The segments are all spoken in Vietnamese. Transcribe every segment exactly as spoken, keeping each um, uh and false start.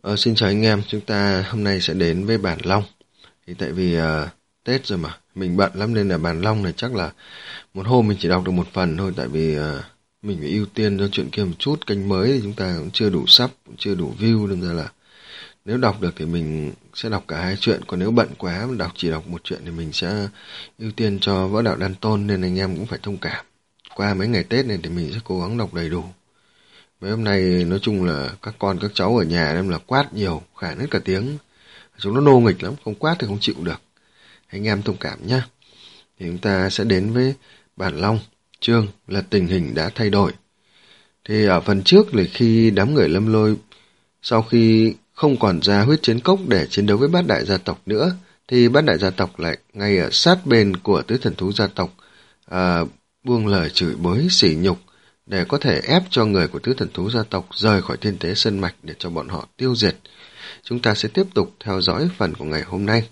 Ờ, Xin chào anh em, chúng ta hôm nay sẽ đến với bản Long. Thì tại vì ờ, Tết rồi mà, mình bận lắm nên là bản Long này chắc là một hôm mình chỉ đọc được một phần thôi. Tại vì ờ, mình phải ưu tiên cho chuyện kia một chút, kênh mới thì chúng ta cũng chưa đủ sub, cũng chưa đủ view. Nên ra là nếu đọc được thì mình sẽ đọc cả hai chuyện. Còn nếu bận quá, đọc chỉ đọc một chuyện thì mình sẽ ưu tiên cho Võ Đạo Đan Tôn. Nên anh em cũng phải thông cảm. Qua mấy ngày Tết này thì mình sẽ cố gắng đọc đầy đủ. Mấy hôm nay nói chung là các con các cháu ở nhà em là quát nhiều, khản hết cả tiếng. Chúng nó nô nghịch lắm, không quát thì không chịu được. Anh em thông cảm nhé. Thì chúng ta sẽ đến với bản Long, chương là tình hình đã thay đổi. Thì ở phần trước là khi đám người Lâm Lôi sau khi không còn ra huyết chiến cốc để chiến đấu với bát đại gia tộc nữa, thì bát đại gia tộc lại ngay ở sát bên của tứ thần thú gia tộc à, buông lời chửi bới sỉ nhục để có thể ép cho người của tứ thần thú gia tộc rời khỏi thiên tế sơn mạch để cho bọn họ tiêu diệt. Chúng ta sẽ tiếp tục theo dõi phần của ngày hôm nay.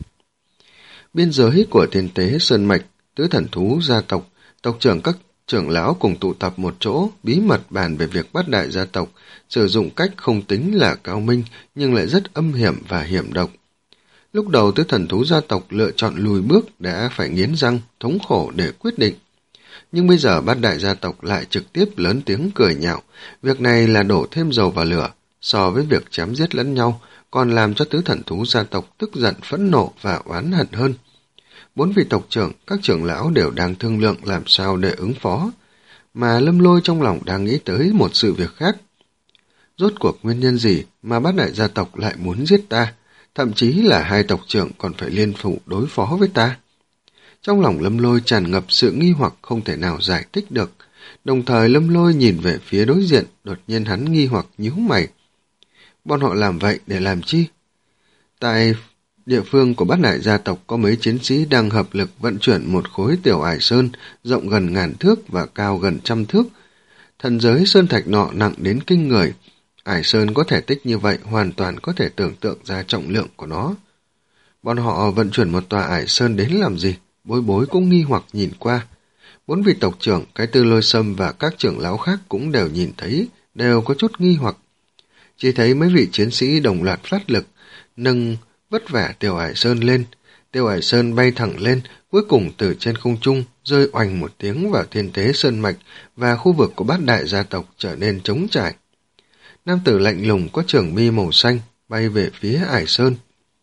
Biên giới của thiên tế sơn mạch, tứ thần thú gia tộc, tộc trưởng các trưởng lão cùng tụ tập một chỗ, bí mật bàn về việc bát đại gia tộc, sử dụng cách không tính là cao minh nhưng lại rất âm hiểm và hiểm độc. Lúc đầu tứ thần thú gia tộc lựa chọn lùi bước đã phải nghiến răng, thống khổ để quyết định. Nhưng bây giờ bát đại gia tộc lại trực tiếp lớn tiếng cười nhạo, việc này là đổ thêm dầu vào lửa, so với việc chém giết lẫn nhau, còn làm cho tứ thần thú gia tộc tức giận phẫn nộ và oán hận hơn. Bốn vị tộc trưởng, các trưởng lão đều đang thương lượng làm sao để ứng phó, mà Lâm Lôi trong lòng đang nghĩ tới một sự việc khác. Rốt cuộc nguyên nhân gì mà bát đại gia tộc lại muốn giết ta, thậm chí là hai tộc trưởng còn phải liên thủ đối phó với ta? Trong lòng Lâm Lôi tràn ngập sự nghi hoặc không thể nào giải thích được. Đồng thời Lâm Lôi nhìn về phía đối diện, đột nhiên hắn nghi hoặc nhíu mày. Bọn họ làm vậy để làm chi? Tại địa phương của bát đại gia tộc có mấy chiến sĩ đang hợp lực vận chuyển một khối tiểu ải sơn rộng gần ngàn thước và cao gần trăm thước. Thần giới sơn thạch nọ nặng đến kinh người. Ải sơn có thể tích như vậy hoàn toàn có thể tưởng tượng ra trọng lượng của nó. Bọn họ vận chuyển một tòa ải sơn đến làm gì? Bối bối cũng nghi hoặc nhìn qua. Bốn vị tộc trưởng, cái tư Lôi Sâm và các trưởng lão khác cũng đều nhìn thấy, đều có chút nghi hoặc. Chỉ thấy mấy vị chiến sĩ đồng loạt phát lực, nâng vất vả tiểu ải sơn lên. Tiểu ải sơn bay thẳng lên, cuối cùng từ trên không trung, rơi oành một tiếng vào thiên tế sơn mạch và khu vực của bát đại gia tộc trở nên trống trải. Nam tử lạnh lùng có trưởng mi màu xanh, bay về phía ải sơn.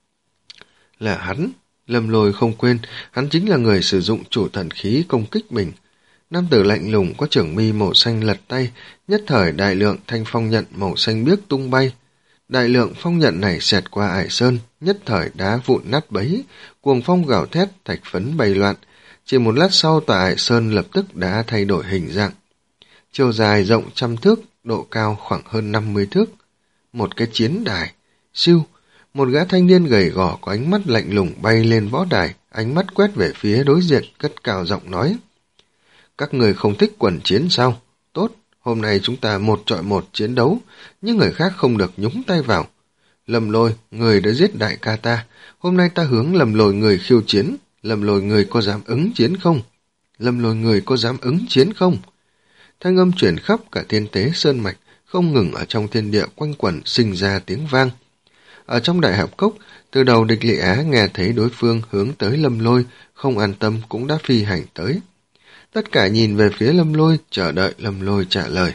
Là hắn. Lâm Lôi không quên, hắn chính là người sử dụng chủ thần khí công kích mình. Nam tử lạnh lùng có trưởng mi màu xanh lật tay, nhất thời đại lượng thanh phong nhận màu xanh biếc tung bay. Đại lượng phong nhận này xẹt qua ải sơn, nhất thời đá vụn nát bấy, cuồng phong gào thét, thạch phấn bay loạn. Chỉ một lát sau tòa ải sơn lập tức đã thay đổi hình dạng. Chiều dài rộng trăm thước, độ cao khoảng hơn năm mươi thước. Một cái chiến đài, siêu. Một gã thanh niên gầy gò có ánh mắt lạnh lùng bay lên võ đài, ánh mắt quét về phía đối diện, cất cao giọng nói. Các người không thích quần chiến sao? Tốt, hôm nay chúng ta một chọi một chiến đấu, nhưng người khác không được nhúng tay vào. Lâm Lôi, người đã giết đại ca ta, hôm nay ta hướng Lâm Lôi người khiêu chiến, Lâm Lôi người có dám ứng chiến không? Lâm Lôi người có dám ứng chiến không? Thanh âm chuyển khắp cả thiên tế sơn mạch, không ngừng ở trong thiên địa quanh quẩn sinh ra tiếng vang. Ở trong đại hạp cốc, từ đầu địch Lệ Á nghe thấy đối phương hướng tới Lâm Lôi, không an tâm cũng đã phi hành tới. Tất cả nhìn về phía Lâm Lôi, chờ đợi Lâm Lôi trả lời.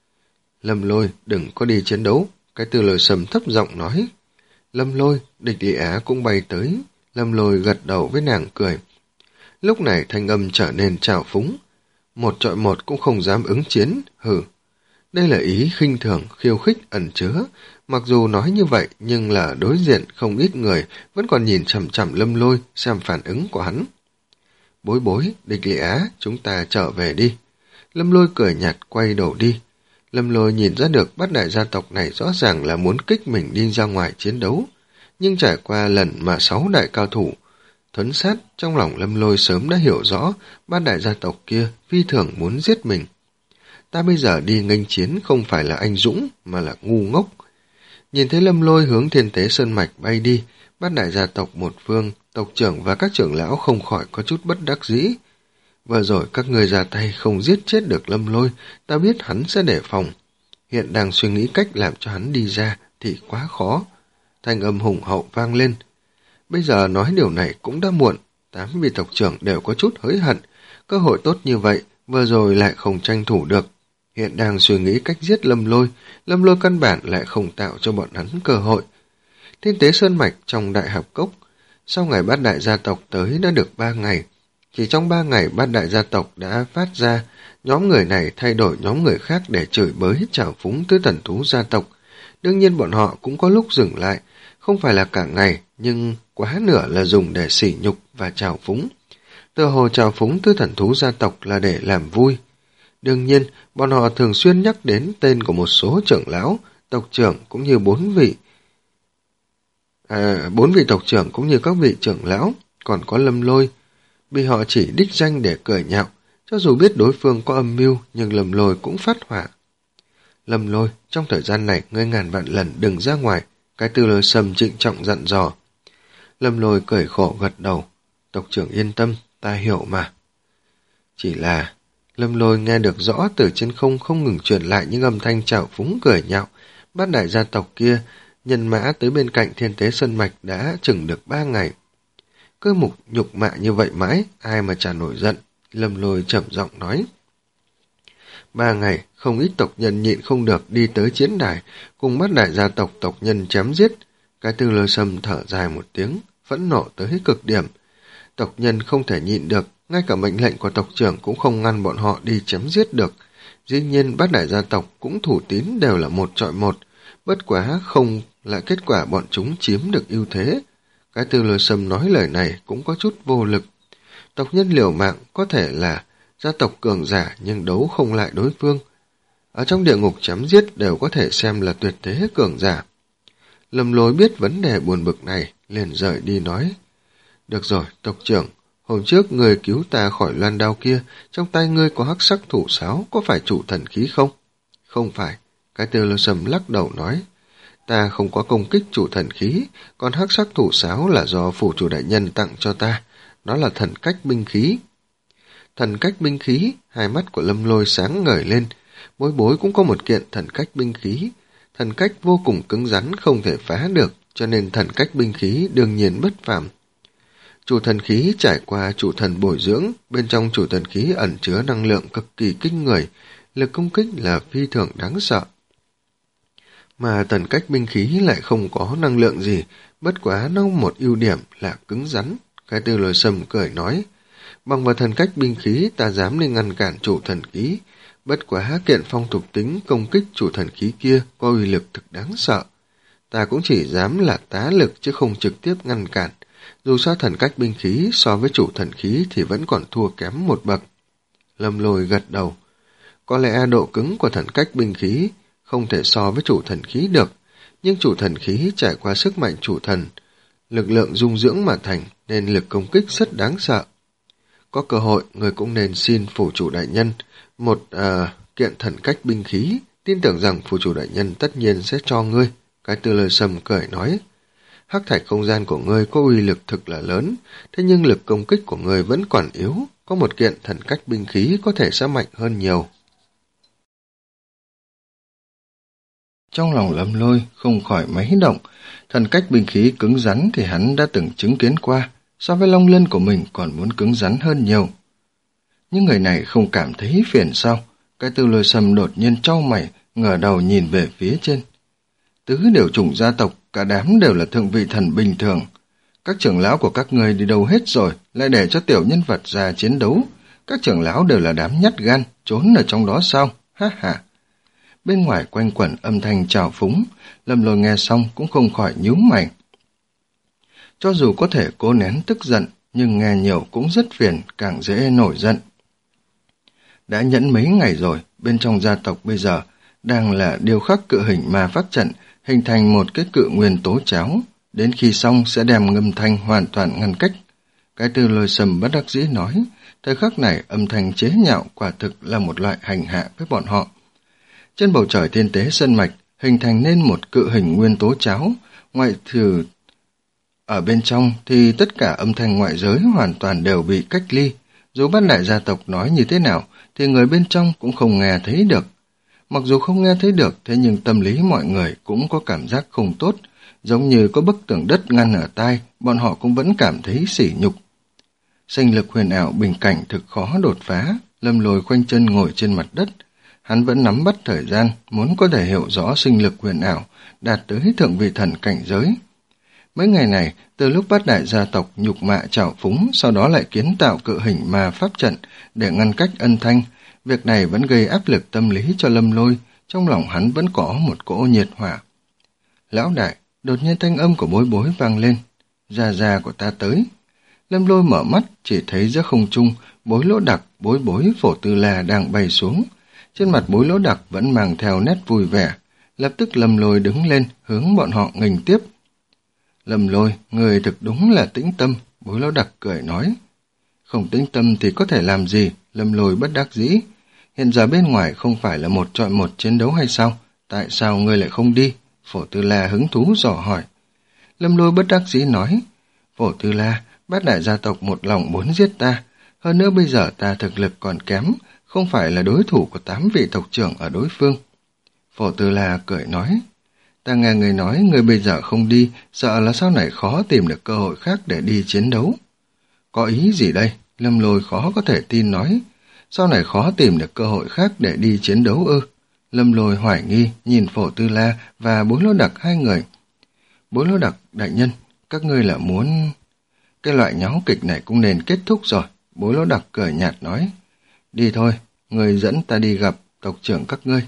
Lâm Lôi, đừng có đi chiến đấu, cái Tư Lôi Sâm thấp giọng nói. Lâm Lôi, địch Lệ Á cũng bay tới, Lâm Lôi gật đầu với nàng cười. Lúc này thanh âm trở nên trào phúng. Một chọi một cũng không dám ứng chiến, hừ. Đây là ý khinh thường, khiêu khích ẩn chứa. Mặc dù nói như vậy, nhưng là đối diện không ít người vẫn còn nhìn chằm chằm Lâm Lôi xem phản ứng của hắn. Bối bối, địch Lệ Á, chúng ta trở về đi. Lâm Lôi cười nhạt quay đầu đi. Lâm Lôi nhìn ra được bát đại gia tộc này rõ ràng là muốn kích mình đi ra ngoài chiến đấu. Nhưng trải qua lần mà sáu đại cao thủ thuấn sát, trong lòng Lâm Lôi sớm đã hiểu rõ bát đại gia tộc kia phi thường muốn giết mình. Ta bây giờ đi nghênh chiến không phải là anh dũng mà là ngu ngốc. Nhìn thấy Lâm Lôi hướng thiên tế sơn mạch bay đi, bát đại gia tộc một phương, tộc trưởng và các trưởng lão không khỏi có chút bất đắc dĩ. Vừa rồi các người ra tay không giết chết được Lâm Lôi, ta biết hắn sẽ đề phòng. Hiện đang suy nghĩ cách làm cho hắn đi ra thì quá khó. thanh âm hùng hậu vang lên. Bây giờ nói điều này cũng đã muộn, tám vị tộc trưởng đều có chút hối hận, cơ hội tốt như vậy, vừa rồi lại không tranh thủ được. Hiện đang suy nghĩ cách giết Lâm Lôi, Lâm Lôi căn bản lại không tạo cho bọn hắn cơ hội. Thiên Tế Sơn Mạch trong Đại Hạp Cốc, sau ngày bát đại gia tộc tới đã được ba ngày. Chỉ trong ba ngày bát đại gia tộc đã phát ra, nhóm người này thay đổi nhóm người khác để chửi bới trào phúng tới thần thú gia tộc. Đương nhiên bọn họ cũng có lúc dừng lại, không phải là cả ngày, nhưng quá nửa là dùng để sỉ nhục và trào phúng. Tựa hồ trào phúng tới thần thú gia tộc là để làm vui. Đương nhiên, bọn họ thường xuyên nhắc đến tên của một số trưởng lão, tộc trưởng cũng như bốn vị à, bốn vị tộc trưởng cũng như các vị trưởng lão, còn có Lâm Lôi, bị họ chỉ đích danh để cười nhạo. Cho dù biết đối phương có âm mưu, nhưng Lâm Lôi cũng phát hỏa. Lâm Lôi, trong thời gian này ngươi ngàn vạn lần đừng ra ngoài, cái Tư Lôi Sâm trịnh trọng dặn dò. Lâm Lôi cười khổ gật đầu. Tộc trưởng yên tâm, ta hiểu mà. Chỉ là Lâm Lôi nghe được rõ từ trên không không ngừng truyền lại những âm thanh trào phúng cười nhạo. Bát đại gia tộc kia, nhân mã tới bên cạnh Thiên Tế Sơn Mạch đã chừng được ba ngày. Cứ mục nhục mạ như vậy mãi, ai mà chả nổi giận. Lâm Lôi trầm giọng nói. Ba ngày, không ít tộc nhân nhịn không được đi tới chiến đài, cùng bát đại gia tộc tộc nhân chém giết. Cái Tư Lôi Sâm thở dài một tiếng, phẫn nộ tới cực điểm. Tộc nhân không thể nhịn được, ngay cả mệnh lệnh của tộc trưởng cũng không ngăn bọn họ đi chém giết được. Dĩ nhiên bát đại gia tộc cũng thủ tín đều là một chọi một, bất quá không là kết quả bọn chúng chiếm được ưu thế. Cái Tư Lôi Sâm nói lời này cũng có chút vô lực. Tộc nhân liều mạng có thể là gia tộc cường giả nhưng đấu không lại đối phương. Ở trong địa ngục chém giết đều có thể xem là tuyệt thế cường giả. Lâm Lôi biết vấn đề buồn bực này, liền rời đi nói. Được rồi, tộc trưởng, hôm trước người cứu ta khỏi loan đao kia, trong tay ngươi có hắc sắc thủ sáo, có phải chủ thần khí không? Không phải, cái Tư Lôi Sâm lắc đầu nói. Ta không có công kích chủ thần khí, còn hắc sắc thủ sáo là do phủ chủ đại nhân tặng cho ta, nó là thần cách binh khí. Thần cách binh khí, hai mắt của Lâm Lôi sáng ngời lên, bối bối cũng có một kiện thần cách binh khí. Thần cách vô cùng cứng rắn không thể phá được, cho nên thần cách binh khí đương nhiên bất phàm. Chủ thần khí trải qua chủ thần bồi dưỡng, bên trong chủ thần khí ẩn chứa năng lượng cực kỳ kinh người, lực công kích là phi thường đáng sợ. Mà thần cách binh khí lại không có năng lượng gì, bất quá nó một ưu điểm là cứng rắn. Cái Tư Lôi Sâm cười nói, bằng vào thần cách binh khí ta dám đi ngăn cản chủ thần khí, bất quá kiện phong thuộc tính công kích chủ thần khí kia có uy lực thực đáng sợ. Ta cũng chỉ dám là tá lực chứ không trực tiếp ngăn cản, dù sao thần cách binh khí so với chủ thần khí thì vẫn còn thua kém một bậc. Lâm Lôi gật đầu, có lẽ độ cứng của thần cách binh khí không thể so với chủ thần khí được, nhưng chủ thần khí trải qua sức mạnh chủ thần, lực lượng dung dưỡng mà thành nên lực công kích rất đáng sợ. Có cơ hội, người cũng nên xin phủ chủ đại nhân một uh, kiện thần cách binh khí, tin tưởng rằng phủ chủ đại nhân tất nhiên sẽ cho ngươi. Cái Tư Lôi Sâm cười nói, hắc thạch không gian của ngươi có uy lực thực là lớn, thế nhưng lực công kích của ngươi vẫn còn yếu, có một kiện thần cách binh khí có thể sẽ mạnh hơn nhiều. Trong lòng Lâm Lôi không khỏi mấy động, thần cách binh khí cứng rắn thì hắn đã từng chứng kiến qua, so với long lân của mình còn muốn cứng rắn hơn nhiều. Nhưng người này không cảm thấy phiền sao? Cái Tư Lôi Sâm đột nhiên chau mày, ngửa đầu nhìn về phía trên. Tứ điều chủng gia tộc, cả đám đều là thượng vị thần bình thường. Các trưởng lão của các người đi đâu hết rồi, lại để cho tiểu nhân vật ra chiến đấu. Các trưởng lão đều là đám nhát gan, trốn ở trong đó sao? Ha ha. Bên ngoài quanh quẩn âm thanh trào phúng, Lâm Lôi nghe xong cũng không khỏi nhíu mày. Cho dù có thể cố nén tức giận, nhưng nghe nhiều cũng rất phiền, càng dễ nổi giận. Đã nhẫn mấy ngày rồi, bên trong gia tộc bây giờ đang là điêu khắc cự hình ma pháp trận, hình thành một cái cự nguyên tố cháo, đến khi xong sẽ đem ngâm thanh hoàn toàn ngăn cách. Cái Tư Lôi Sâm bất đắc dĩ nói, thời khắc này âm thanh chế nhạo quả thực là một loại hành hạ với bọn họ. Trên bầu trời Thiên Tế Sơn Mạch hình thành nên một cự hình nguyên tố cháo, ngoại trừ ở bên trong thì tất cả âm thanh ngoại giới hoàn toàn đều bị cách ly, dù bát đại gia tộc nói như thế nào thì người bên trong cũng không nghe thấy được. Mặc dù không nghe thấy được, thế nhưng tâm lý mọi người cũng có cảm giác không tốt, giống như có bức tường đất ngăn ở tai, bọn họ cũng vẫn cảm thấy sỉ nhục. Sinh lực huyền ảo bình cảnh thực khó đột phá, Lâm Lôi khoanh chân ngồi trên mặt đất. Hắn vẫn nắm bắt thời gian, muốn có thể hiểu rõ sinh lực huyền ảo, đạt tới thượng vị thần cảnh giới. Mấy ngày này, từ lúc bát đại gia tộc nhục mạ trào phúng, sau đó lại kiến tạo cự hình ma pháp trận để ngăn cách ân thanh, việc này vẫn gây áp lực tâm lý cho Lâm Lôi, trong lòng hắn vẫn có một cỗ nhiệt hỏa. Lão đại, đột nhiên thanh âm của Bối Bối vang lên, gia gia của ta tới. Lâm Lôi mở mắt, chỉ thấy giữa không trung, Bối Lỗ Đặc, Bối Bối, Phổ Tư La đang bay xuống. Trên mặt Bối Lỗ Đặc vẫn mang theo nét vui vẻ. Lập tức Lâm Lôi đứng lên, hướng bọn họ nghênh tiếp. Lâm Lôi, người thực đúng là tĩnh tâm, Bối Lỗ Đặc cười nói. Không tĩnh tâm thì có thể làm gì, Lâm Lôi bất đắc dĩ. Hiện giờ bên ngoài không phải là một chọi một chiến đấu hay sao? Tại sao ngươi lại không đi? Phổ Tư La hứng thú dò hỏi. Lâm Lôi bất đắc dĩ nói. Phổ Tư La, bát đại gia tộc một lòng muốn giết ta. Hơn nữa bây giờ ta thực lực còn kém, không phải là đối thủ của tám vị tộc trưởng ở đối phương. Phổ Tư La cười nói. Ta nghe người nói người bây giờ không đi, sợ là sau này khó tìm được cơ hội khác để đi chiến đấu. Có ý gì đây? Lâm Lôi khó có thể tin nói. Sau này khó tìm được cơ hội khác để đi chiến đấu ư? Lâm Lôi hoài nghi nhìn Phổ Tư La và Bối Lỗ Đặc hai người. Bối Lỗ Đặc, đại nhân, các ngươi là muốn... Cái loại nháo kịch này cũng nên kết thúc rồi. Bối Lỗ Đặc cười nhạt nói. Đi thôi, người dẫn ta đi gặp tộc trưởng các ngươi.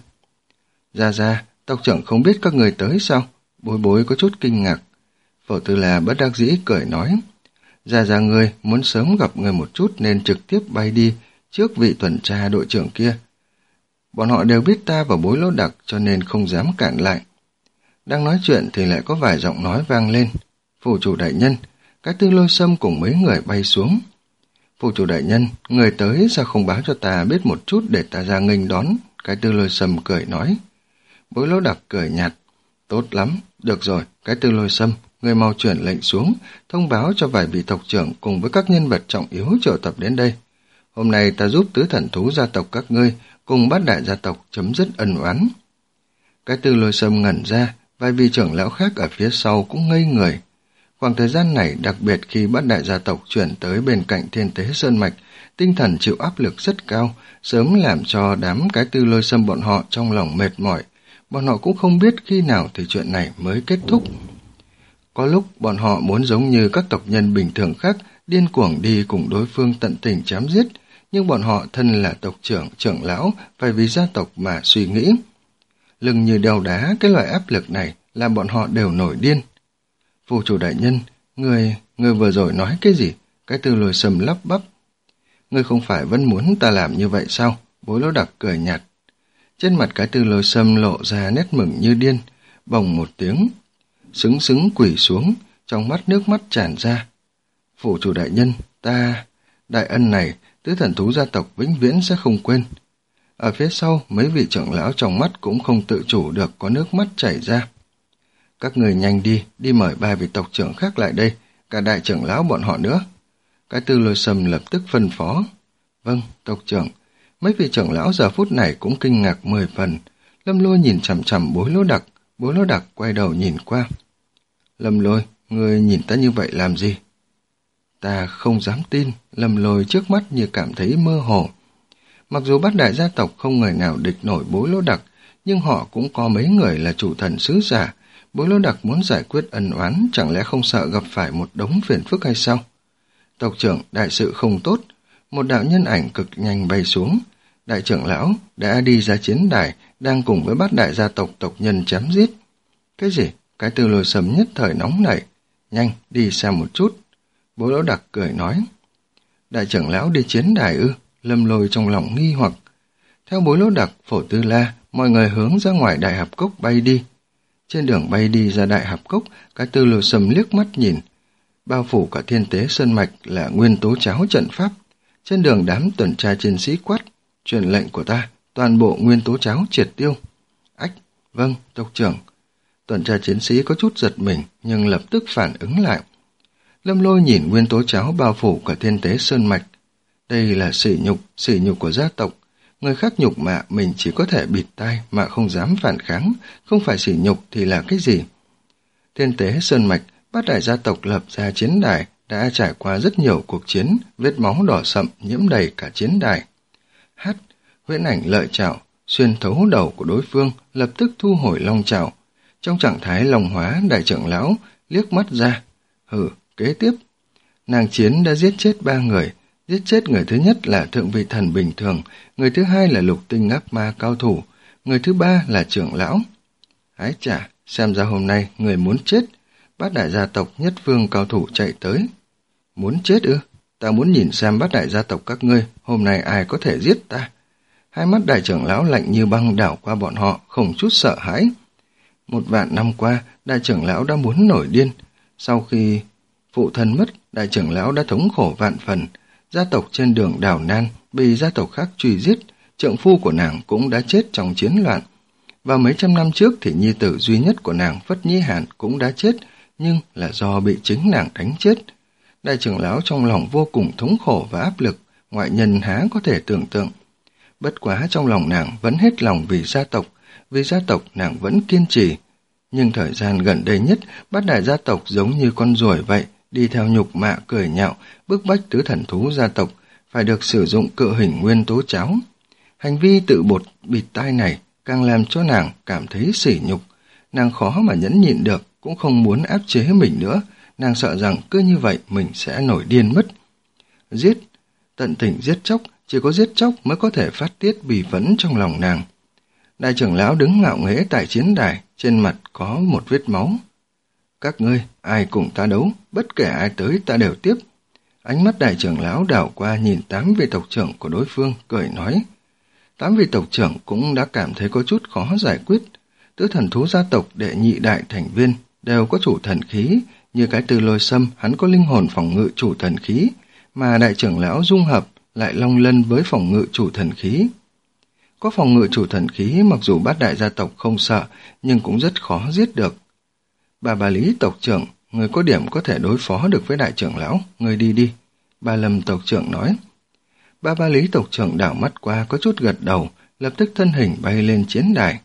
Ra ra, tộc trưởng không biết các người tới sao? Bối Bối có chút kinh ngạc. Phổ Tư La bất đắc dĩ cười nói. Ra ra ngươi muốn sớm gặp người một chút nên trực tiếp bay đi trước vị tuần tra đội trưởng kia. Bọn họ đều biết ta và Bối Lỗ Đặc cho nên không dám cản lại. Đang nói chuyện thì lại có vài giọng nói vang lên. Phủ chủ đại nhân, Cái Tư Lôi Sâm cùng mấy người bay xuống. Phủ chủ đại nhân, người tới sao không báo cho ta biết một chút để ta ra nghênh đón? Cái Tư Lôi Sâm cười nói. Bối Lỗ Đặc cười nhạt. Tốt lắm, được rồi, Cái Tư Lôi Sâm, người mau chuyển lệnh xuống, thông báo cho vài vị tộc trưởng cùng với các nhân vật trọng yếu triệu tập đến đây. Hôm nay ta giúp tứ thần thú gia tộc các ngươi cùng bát đại gia tộc chấm dứt ân oán. Cái Tư Lôi Sâm ngẩn ra, vài vị trưởng lão khác ở phía sau cũng ngây người. Khoảng thời gian này, đặc biệt khi bát đại gia tộc chuyển tới bên cạnh Thiên Tế Sơn Mạch, tinh thần chịu áp lực rất cao, sớm làm cho đám Cái Tư Lôi Sâm bọn họ trong lòng mệt mỏi. Bọn họ cũng không biết khi nào thì chuyện này mới kết thúc. Có lúc bọn họ muốn giống như các tộc nhân bình thường khác, điên cuồng đi cùng đối phương tận tình chém giết, nhưng bọn họ thân là tộc trưởng, trưởng lão, phải vì gia tộc mà suy nghĩ. Lưng như đeo đá, cái loại áp lực này làm bọn họ đều nổi điên. Phù chủ đại nhân, người, người vừa rồi nói cái gì? Cái Tư Lôi Sâm lắp bắp. Người không phải vẫn muốn ta làm như vậy sao? Bối Lỗ Đặc cười nhạt. Trên mặt Cái Tư Lôi Sâm lộ ra nét mừng như điên, bồng một tiếng, xứng xứng quỳ xuống, trong mắt nước mắt tràn ra. Phủ chủ đại nhân, ta... Đại ân này, tứ thần thú gia tộc vĩnh viễn sẽ không quên. Ở phía sau, mấy vị trưởng lão trong mắt cũng không tự chủ được có nước mắt chảy ra. Các người nhanh đi, đi mời ba vị tộc trưởng khác lại đây, cả đại trưởng lão bọn họ nữa. Cái Tư Lôi Sâm lập tức phân phó. Vâng, tộc trưởng. Mấy vị trưởng lão giờ phút này cũng kinh ngạc mười phần. Lâm Lôi nhìn chằm chằm Bối Lỗ Đặc, Bối Lỗ Đặc quay đầu nhìn qua. Lâm Lôi, ngươi nhìn ta như vậy làm gì? Ta không dám tin, Lâm Lôi trước mắt như cảm thấy mơ hồ. Mặc dù bát đại gia tộc không người nào địch nổi Bối Lỗ Đặc, nhưng họ cũng có mấy người là chủ thần sứ giả. Bối Lỗ Đặc muốn giải quyết ân oán, chẳng lẽ không sợ gặp phải một đống phiền phức hay sao? Tộc trưởng, đại sự không tốt. Một đạo nhân ảnh cực nhanh bay xuống. Đại trưởng lão đã đi ra chiến đài, đang cùng với bát đại gia tộc tộc nhân chém giết. Cái gì? Cái Tư Lôi Sâm nhất thời nóng nảy. Nhanh, đi xem một chút. Bối Lỗ Đặc cười nói. Đại trưởng lão đi chiến đài ư? Lâm Lôi trong lòng nghi hoặc. Theo Bối Lỗ Đặc, Phổ Tư La, mọi người hướng ra ngoài đại hạp cốc bay đi. Trên đường bay đi ra đại hạp cốc, Cái Tư Lôi Sâm liếc mắt nhìn. Bao phủ cả Thiên Tế Sơn Mạch là nguyên tố cháo trận pháp. Trên đường đám tuần tra chiến sĩ quát. Truyền lệnh của ta, toàn bộ nguyên tố cháo triệt tiêu. Ách, vâng, tộc trưởng. Tuần tra chiến sĩ có chút giật mình, nhưng lập tức phản ứng lại. Lâm Lôi nhìn nguyên tố cháo bao phủ cả Thiên Tế Sơn Mạch. Đây là sỉ nhục, sỉ nhục của gia tộc. Người khác nhục mạ mình chỉ có thể bịt tai mà không dám phản kháng, không phải sỉ nhục thì là cái gì? Thiên Tế Sơn Mạch, bát đại gia tộc lập ra chiến đài, đã trải qua rất nhiều cuộc chiến, vết máu đỏ sậm nhiễm đầy cả chiến đài. Hát, huyễn ảnh lợi trảo, xuyên thấu đầu của đối phương, lập tức thu hồi long trảo. Trong trạng thái long hóa, đại trưởng lão liếc mắt ra. Hừ, kế tiếp. Nàng chiến đã giết chết ba người. Giết chết người thứ nhất là thượng vị thần bình thường, người thứ hai là lục tinh ác ma cao thủ, người thứ ba là trưởng lão. Ái chà, xem ra hôm nay người muốn chết. Bát đại gia tộc nhất phương cao thủ chạy tới. Muốn chết ư? Ta muốn nhìn xem bát đại gia tộc các ngươi, hôm nay ai có thể giết ta. Hai mắt đại trưởng lão lạnh như băng đảo qua bọn họ, không chút sợ hãi. Một vạn năm qua, đại trưởng lão đã muốn nổi điên. Sau khi phụ thân mất, đại trưởng lão đã thống khổ vạn phần. Gia tộc trên đường đảo nan bị gia tộc khác truy giết, trượng phu của nàng cũng đã chết trong chiến loạn. Và mấy trăm năm trước thì nhi tử duy nhất của nàng Phất Nhĩ Hàn cũng đã chết, nhưng là do bị chính nàng đánh chết. Đại trưởng lão trong lòng vô cùng thống khổ và áp lực, ngoại nhân há có thể tưởng tượng. Bất quá trong lòng nàng vẫn hết lòng vì gia tộc, vì gia tộc nàng vẫn kiên trì. Nhưng thời gian gần đây nhất, bát đại gia tộc giống như con ruồi vậy, đi theo nhục mạ cười nhạo, bức bách tứ thần thú gia tộc, phải được sử dụng cự hình nguyên tố cháo. Hành vi tự bột bịt tai này càng làm cho nàng cảm thấy sỉ nhục. Nàng khó mà nhẫn nhịn được, cũng không muốn áp chế mình nữa. Nàng sợ rằng cứ như vậy mình sẽ nổi điên mất. Giết, tận tình giết chóc, chỉ có giết chóc mới có thể phát tiết bì phẫn trong lòng nàng. Đại trưởng lão đứng ngạo nghễ tại chiến đài, trên mặt có một vết máu. Các ngươi, ai cùng ta đấu, bất kể ai tới ta đều tiếp. Ánh mắt đại trưởng lão đảo qua nhìn tám vị tộc trưởng của đối phương, cười nói. Tám vị tộc trưởng cũng đã cảm thấy có chút khó giải quyết. Tứ thần thú gia tộc đệ nhị đại thành viên đều có chủ thần khí, như cái Từ Lôi Sâm hắn có linh hồn phòng ngự chủ thần khí, mà đại trưởng lão dung hợp lại long lân với phòng ngự chủ thần khí. Có phòng ngự chủ thần khí mặc dù bát đại gia tộc không sợ, nhưng cũng rất khó giết được. Bà Bà Lý tộc trưởng, người có điểm có thể đối phó được với đại trưởng lão, người đi đi. Bà Lâm tộc trưởng nói. Bà Bà Lý tộc trưởng đảo mắt qua có chút gật đầu, lập tức thân hình bay lên chiến đài.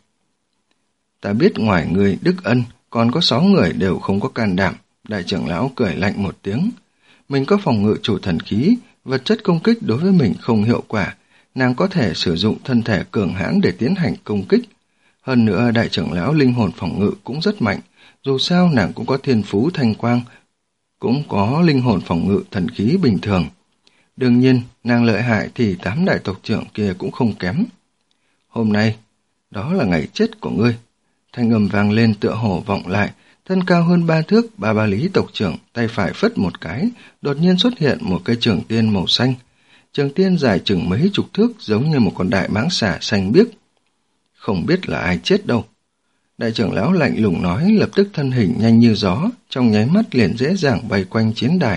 Ta biết ngoài người Đức Ân, còn có sáu người đều không có can đảm. Đại trưởng lão cười lạnh một tiếng. Mình có phòng ngự chủ thần khí, vật chất công kích đối với mình không hiệu quả, nàng có thể sử dụng thân thể cường hãn để tiến hành công kích. Hơn nữa đại trưởng lão linh hồn phòng ngự cũng rất mạnh, dù sao nàng cũng có thiên phú thanh quang, cũng có linh hồn phòng ngự thần khí bình thường. Đương nhiên, nàng lợi hại thì tám đại tộc trưởng kia cũng không kém. Hôm nay, đó là ngày chết của ngươi. Thanh âm vang lên tựa hồ vọng lại, thân cao hơn ba thước, Bà Bà Lý tộc trưởng tay phải phất một cái, đột nhiên xuất hiện một cây trường tiên màu xanh. Trường tiên dài chừng mấy chục thước, giống như một con đại mãng xà xanh biếc. Không biết là ai chết đâu. Đại trưởng lão lạnh lùng nói, lập tức thân hình nhanh như gió, trong nháy mắt liền dễ dàng bay quanh chiến đài.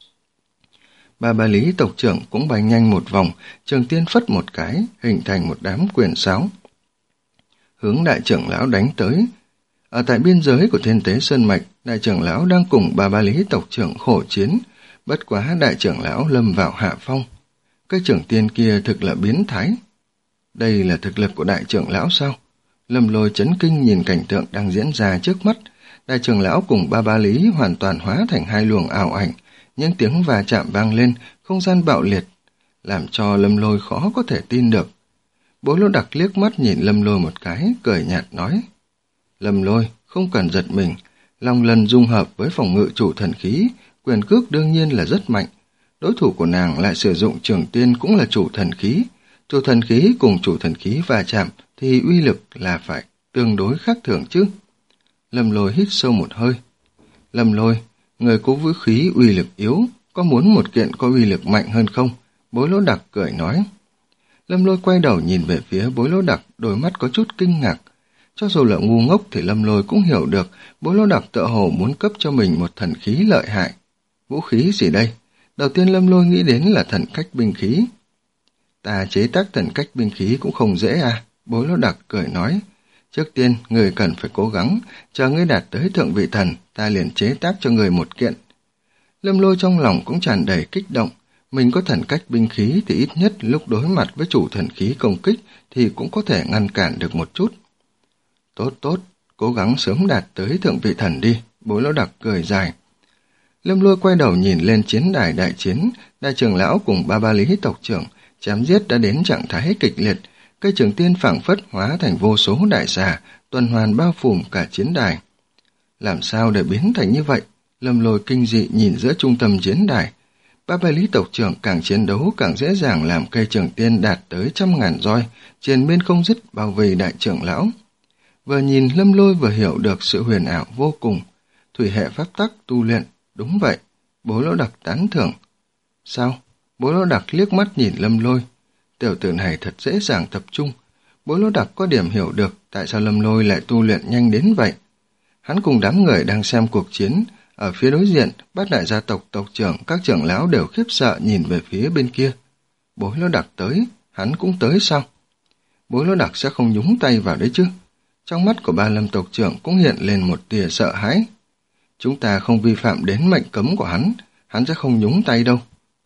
Bà Bà Lý tộc trưởng cũng bay nhanh một vòng, trường tiên phất một cái, hình thành một đám quyền sáo. Hướng đại trưởng lão đánh tới. Ở tại biên giới của Thiên Tế Sơn Mạch, đại trưởng lão đang cùng Bà Bà Lý tộc trưởng khổ chiến, bất quá đại trưởng lão lâm vào hạ phong. Cái trưởng tiên kia thực là biến thái. Đây là thực lực của đại trưởng lão sao? Lâm Lôi chấn kinh nhìn cảnh tượng đang diễn ra trước mắt. Đại trưởng lão cùng Bà Bà Lý hoàn toàn hóa thành hai luồng ảo ảnh, những tiếng va chạm vang lên, không gian bạo liệt, làm cho Lâm Lôi khó có thể tin được. Bối Lô Đặc liếc mắt nhìn Lâm Lôi một cái, cười nhạt nói. Lâm Lôi, không cần giật mình, long lần dung hợp với phòng ngự chủ thần khí, quyền cước đương nhiên là rất mạnh. Đối thủ của nàng lại sử dụng trường tiên cũng là chủ thần khí. Chủ thần khí cùng chủ thần khí va chạm thì uy lực là phải tương đối khác thường chứ. Lâm Lôi hít sâu một hơi. Lâm Lôi, người có vũ khí uy lực yếu, có muốn một kiện có uy lực mạnh hơn không? Bối Lô Đặc cười nói. Lâm Lôi quay đầu nhìn về phía Bối Lô Đặc, đôi mắt có chút kinh ngạc. Cho dù là ngu ngốc thì Lâm Lôi cũng hiểu được Bối Lô Đặc tựa hồ muốn cấp cho mình một thần khí lợi hại. Vũ khí gì đây? Đầu tiên Lâm Lôi nghĩ đến là thần cách binh khí. Ta chế tác thần cách binh khí cũng không dễ à? Bối Lô Đặc cười nói. Trước tiên, người cần phải cố gắng, chờ ngươi đạt tới thượng vị thần, ta liền chế tác cho người một kiện. Lâm Lôi trong lòng cũng tràn đầy kích động, Mình có thần cách binh khí thì ít nhất lúc đối mặt với chủ thần khí công kích thì cũng có thể ngăn cản được một chút. Tốt tốt, cố gắng sớm đạt tới thượng vị thần đi, Bối Lão Đặc cười dài. Lâm Lôi quay đầu nhìn lên chiến đài đại chiến, đại trưởng lão cùng ba ba lý tộc trưởng, chém giết đã đến trạng thái kịch liệt, cây trường tiên phảng phất hóa thành vô số đại xà, tuần hoàn bao phủ cả chiến đài. Làm sao để biến thành như vậy? Lâm Lôi kinh dị nhìn giữa trung tâm chiến đài. Ba ba lý tộc trưởng càng chiến đấu càng dễ dàng làm cây trường tiên đạt tới trăm ngàn roi, triền miên không dứt bao vây đại trưởng lão. Vừa nhìn Lâm Lôi vừa hiểu được sự huyền ảo vô cùng. Thủy hệ pháp tắc tu luyện, đúng vậy. Bố Lão Đặc tán thưởng. Sao? Bố Lão Đặc liếc mắt nhìn Lâm Lôi. Tiểu tử này thật dễ dàng tập trung. Bố Lão Đặc có điểm hiểu được tại sao Lâm Lôi lại tu luyện nhanh đến vậy. Hắn cùng đám người đang xem cuộc chiến. Ở phía đối diện, bát đại gia tộc tộc trưởng, các trưởng lão đều khiếp sợ nhìn về phía bên kia. Bối Lão Đặc tới, hắn cũng tới sao? Bối Lão Đặc sẽ không nhúng tay vào đấy chứ? Trong mắt của ba Lâm tộc trưởng cũng hiện lên một tia sợ hãi. Chúng ta không vi phạm đến mệnh cấm của hắn, hắn sẽ không nhúng tay đâu.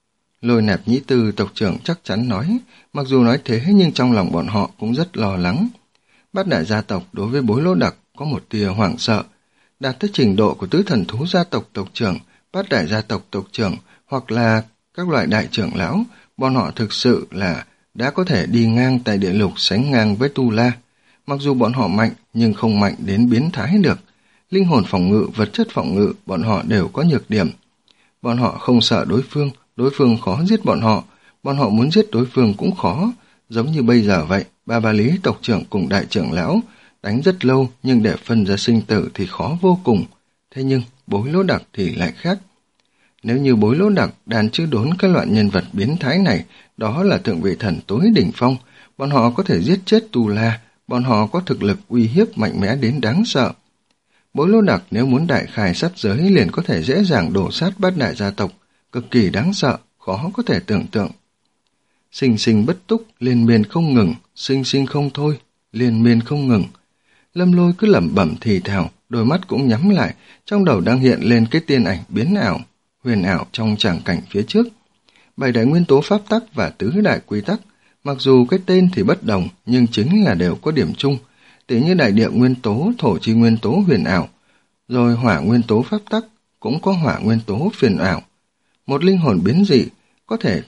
Lôi Nạp Nhĩ Tư tộc trưởng chắc chắn nói, mặc dù nói thế nhưng trong lòng bọn họ cũng rất lo lắng. Bát đại gia tộc đối với Bối Lão Đặc có một tia hoảng sợ, đạt tới trình độ của tứ thần thú gia tộc tộc trưởng, bát đại gia tộc tộc trưởng hoặc là các loại đại trưởng lão, bọn họ thực sự là đã có thể đi ngang tại địa lục sánh ngang với Tu La. Mặc dù bọn họ mạnh nhưng không mạnh đến biến thái được. Linh hồn phòng ngự, vật chất phòng ngự, bọn họ đều có nhược điểm. Bọn họ không sợ đối phương, đối phương khó giết bọn họ, bọn họ muốn giết đối phương cũng khó. Giống như bây giờ vậy, ba ba lý tộc trưởng cùng đại trưởng lão đánh rất lâu nhưng để phân ra sinh tử thì khó vô cùng. Thế nhưng Bối Lão Đặc thì lại khác. Nếu như Bối Lão Đặc đàn chư đốn các loại nhân vật biến thái này, đó là thượng vị thần tối đỉnh phong, bọn họ có thể giết chết Tu La, bọn họ có thực lực uy hiếp mạnh mẽ đến đáng sợ. Bối Lão Đặc nếu muốn đại khai sát giới liền có thể dễ dàng đổ sát bát đại gia tộc, cực kỳ đáng sợ, khó có thể tưởng tượng. Sinh sinh bất túc, liên miên không ngừng, sinh sinh không thôi, liên miên không ngừng. Lâm Lôi cứ lẩm bẩm thì thào, đôi mắt cũng nhắm lại, trong đầu đang hiện lên cái tiên ảnh biến ảo, huyền ảo trong tràng cảnh phía trước. Bảy đại nguyên tố pháp tắc và tứ đại quy tắc, mặc dù cái tên thì bất đồng nhưng chính là đều có điểm chung, tỉ như đại địa nguyên tố, thổ chi nguyên tố huyền ảo, rồi hỏa nguyên tố pháp tắc cũng có hỏa nguyên tố phiền ảo. Một linh hồn biến dị có thể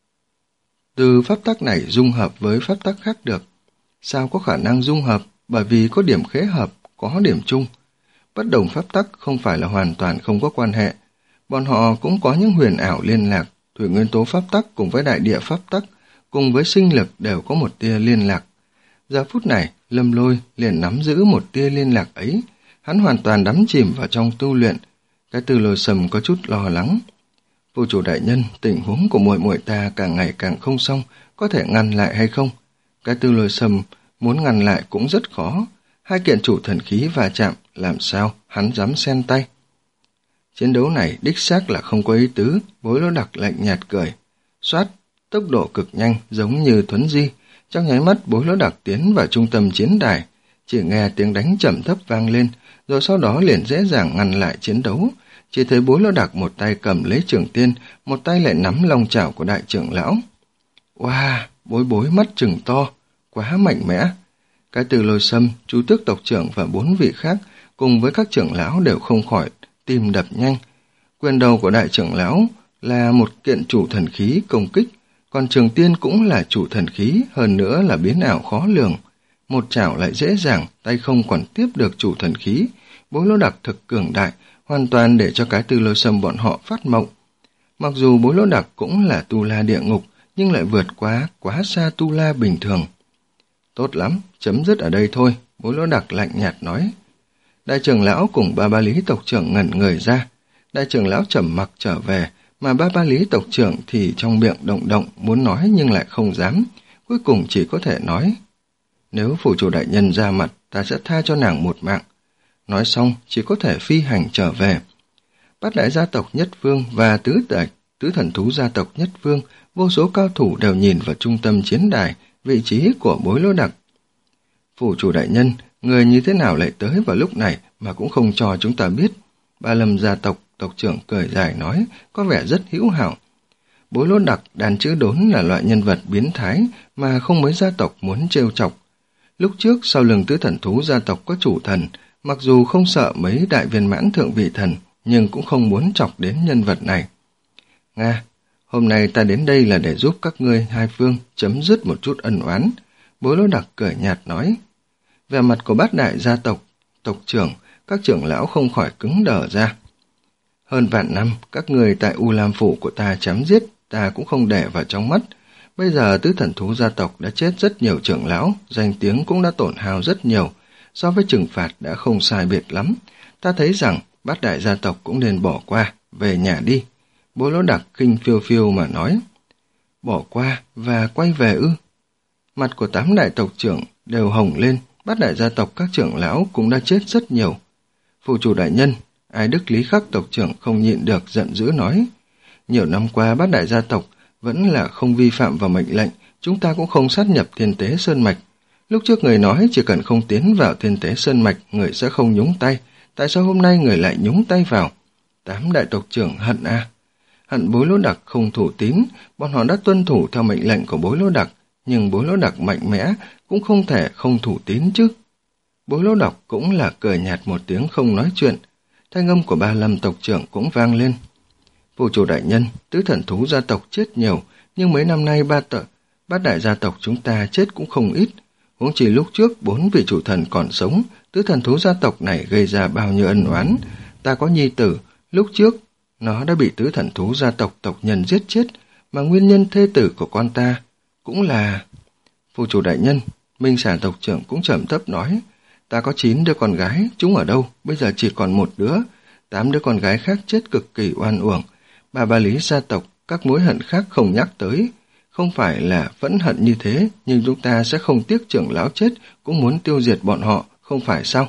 từ pháp tắc này dung hợp với pháp tắc khác được. Sao có khả năng dung hợp? Bởi vì có điểm khế hợp, có điểm chung. Bất đồng pháp tắc không phải là hoàn toàn không có quan hệ. Bọn họ cũng có những huyền ảo liên lạc, thủy nguyên tố pháp tắc cùng với đại địa pháp tắc, cùng với sinh lực đều có một tia liên lạc. Giờ phút này, Lâm Lôi liền nắm giữ một tia liên lạc ấy, hắn hoàn toàn đắm chìm vào trong tu luyện. Cái Từ Lôi Sầm có chút lo lắng. Vô chủ đại nhân, tình huống của muội muội ta càng ngày càng không xong, có thể ngăn lại hay không? Cái Từ Lôi Sầm muốn ngăn lại cũng rất khó, hai kiện chủ thần khí va chạm, làm sao hắn dám xen tay? Chiến đấu này đích xác là không có ý tứ, Bối Lão Đặc lạnh nhạt cười. Xoát, tốc độ cực nhanh giống như thuấn di, trong nháy mắt Bối Lão Đặc tiến vào trung tâm chiến đài, chỉ nghe tiếng đánh trầm thấp vang lên, rồi sau đó liền dễ dàng ngăn lại chiến đấu. Chỉ thấy Bối Lão Đặc một tay cầm lấy trường tiên, một tay lại nắm long chảo của đại trưởng lão. Wow, Bối Bối mắt trừng to, quá mạnh mẽ. Cái Từ Lôi Sâm, chú tước tộc trưởng và bốn vị khác cùng với các trưởng lão đều không khỏi tim đập nhanh. Quyền đầu của đại trưởng lão là một kiện chủ thần khí công kích, còn trường tiên cũng là chủ thần khí, hơn nữa là biến ảo khó lường. Một chảo lại dễ dàng, tay không còn tiếp được chủ thần khí. Bối Lão Đặc thực cường đại, hoàn toàn để cho cái Từ Lôi Sâm bọn họ phát mộng. Mặc dù Bối Lão Đặc cũng là Tu La địa ngục, nhưng lại vượt quá, quá xa Tu La bình thường. Tốt lắm, chấm dứt ở đây thôi, Bối Lão Đặc lạnh nhạt nói. Đại trưởng lão cùng ba ba lý tộc trưởng ngẩn người ra. Đại trưởng lão trầm mặc trở về, mà ba ba lý tộc trưởng thì trong miệng động động, muốn nói nhưng lại không dám. Cuối cùng chỉ có thể nói, nếu phủ chủ đại nhân ra mặt, ta sẽ tha cho nàng một mạng. Nói xong, chỉ có thể phi hành trở về. Bát đại gia tộc Nhất Vương và tứ đại, tứ thần thú gia tộc Nhất Vương, vô số cao thủ đều nhìn vào trung tâm chiến đài, vị trí của Bối Lão Đặc. Phủ chủ đại nhân, người như thế nào lại tới vào lúc này mà cũng không cho chúng ta biết? Ba Lâm gia tộc, tộc trưởng cười dài nói, có vẻ rất hữu hảo. Bối Lỗ Đặc đàn chữ đốn là loại nhân vật biến thái mà không mấy gia tộc muốn trêu chọc. Lúc trước sau lưng tứ thần thú gia tộc có chủ thần, mặc dù không sợ mấy đại viên mãn thượng vị thần, nhưng cũng không muốn chọc đến nhân vật này. Nga, hôm nay ta đến đây là để giúp các ngươi hai phương chấm dứt một chút ân oán. Bối Lỗ Đặc cười nhạt nói. Vẻ mặt của bát đại gia tộc, tộc trưởng, các trưởng lão không khỏi cứng đờ ra. Hơn vạn năm, các người tại U Lam Phủ của ta chém giết, ta cũng không để vào trong mắt. Bây giờ tứ thần thú gia tộc đã chết rất nhiều trưởng lão, danh tiếng cũng đã tổn hao rất nhiều. So với trừng phạt đã không sai biệt lắm. Ta thấy rằng bát đại gia tộc cũng nên bỏ qua, về nhà đi. Bối Lỗ Đặc khinh phiêu phiêu mà nói. Bỏ qua và quay về ư? Mặt của tám đại tộc trưởng đều hồng lên, bát đại gia tộc các trưởng lão cũng đã chết rất nhiều. Phụ chủ đại nhân, Ai Đức Lý Khắc tộc trưởng không nhịn được giận dữ nói. Nhiều năm qua bát đại gia tộc vẫn là không vi phạm vào mệnh lệnh, chúng ta cũng không sát nhập Thiên Tế Sơn Mạch. Lúc trước người nói chỉ cần không tiến vào Thiên Tế Sơn Mạch, người sẽ không nhúng tay. Tại sao hôm nay người lại nhúng tay vào? Tám đại tộc trưởng hận a. Hận Bối Lỗ Đặc không thủ tín, bọn họ đã tuân thủ theo mệnh lệnh của Bối Lỗ Đặc, nhưng Bối Lỗ Đặc mạnh mẽ cũng không thể không thủ tín chứ. Bối Lỗ Đặc cũng là cười nhạt một tiếng không nói chuyện. Thanh âm của ba Lâm tộc trưởng cũng vang lên. Phụ chủ đại nhân, tứ thần thú gia tộc chết nhiều, nhưng mấy năm nay ba tợ, bát đại gia tộc chúng ta chết cũng không ít. Huống chỉ lúc trước bốn vị chủ thần còn sống, tứ thần thú gia tộc này gây ra bao nhiêu ân oán. Ta có nhi tử, lúc trước nó đã bị tứ thần thú gia tộc tộc nhân giết chết, mà nguyên nhân thê tử của con ta cũng là... Phụ chủ đại nhân, Minh Xà tộc trưởng cũng trầm thấp nói. Ta có chín đứa con gái, chúng ở đâu? Bây giờ chỉ còn một đứa. Tám đứa con gái khác chết cực kỳ oan uổng. Bà Ba Lý gia tộc, các mối hận khác không nhắc tới. Không phải là phẫn hận như thế, nhưng chúng ta sẽ không tiếc trưởng lão chết, cũng muốn tiêu diệt bọn họ, không phải sao?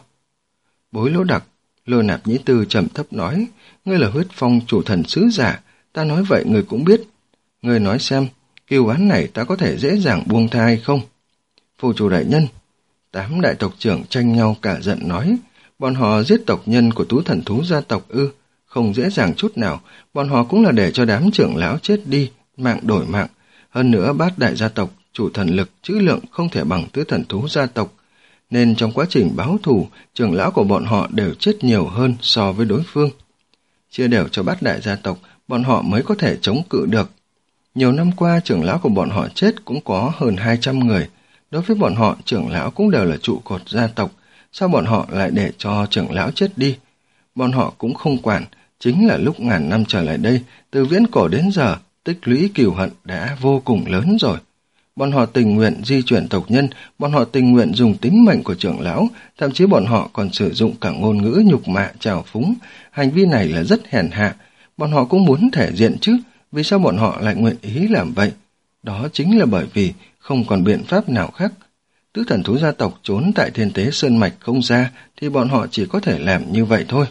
Bối Lỗ Đặc, Lôi Nạp Nhĩ Tư trầm thấp nói, ngươi là Huyết Phong chủ thần sứ giả, ta nói vậy ngươi cũng biết. Ngươi nói xem, kiêu án này ta có thể dễ dàng buông tha hay không? Phụ chủ đại nhân, tám đại tộc trưởng tranh nhau cả giận nói, bọn họ giết tộc nhân của tú thần thú gia tộc ư, không dễ dàng chút nào, bọn họ cũng là để cho đám trưởng lão chết đi, mạng đổi mạng. Hơn nữa bát đại gia tộc, chủ thần lực, trữ lượng không thể bằng tứ thần thú gia tộc, nên trong quá trình báo thù, trưởng lão của bọn họ đều chết nhiều hơn so với đối phương. Chia đều cho bát đại gia tộc, bọn họ mới có thể chống cự được. Nhiều năm qua, trưởng lão của bọn họ chết cũng có hơn hai trăm người. Đối với bọn họ, trưởng lão cũng đều là trụ cột gia tộc. Sao bọn họ lại để cho trưởng lão chết đi? Bọn họ cũng không quản. Chính là lúc ngàn năm trở lại đây, từ viễn cổ đến giờ, tích lũy cừu hận đã vô cùng lớn rồi. Bọn họ tình nguyện di chuyển tộc nhân, bọn họ tình nguyện dùng tính mệnh của trưởng lão, thậm chí bọn họ còn sử dụng cả ngôn ngữ nhục mạ trào phúng. Hành vi này là rất hèn hạ. Bọn họ cũng muốn thể diện chứ, vì sao bọn họ lại nguyện ý làm vậy? Đó chính là bởi vì không còn biện pháp nào khác. Tứ thần thú gia tộc trốn tại Thiên Tế Sơn Mạch không ra, thì bọn họ chỉ có thể làm như vậy thôi.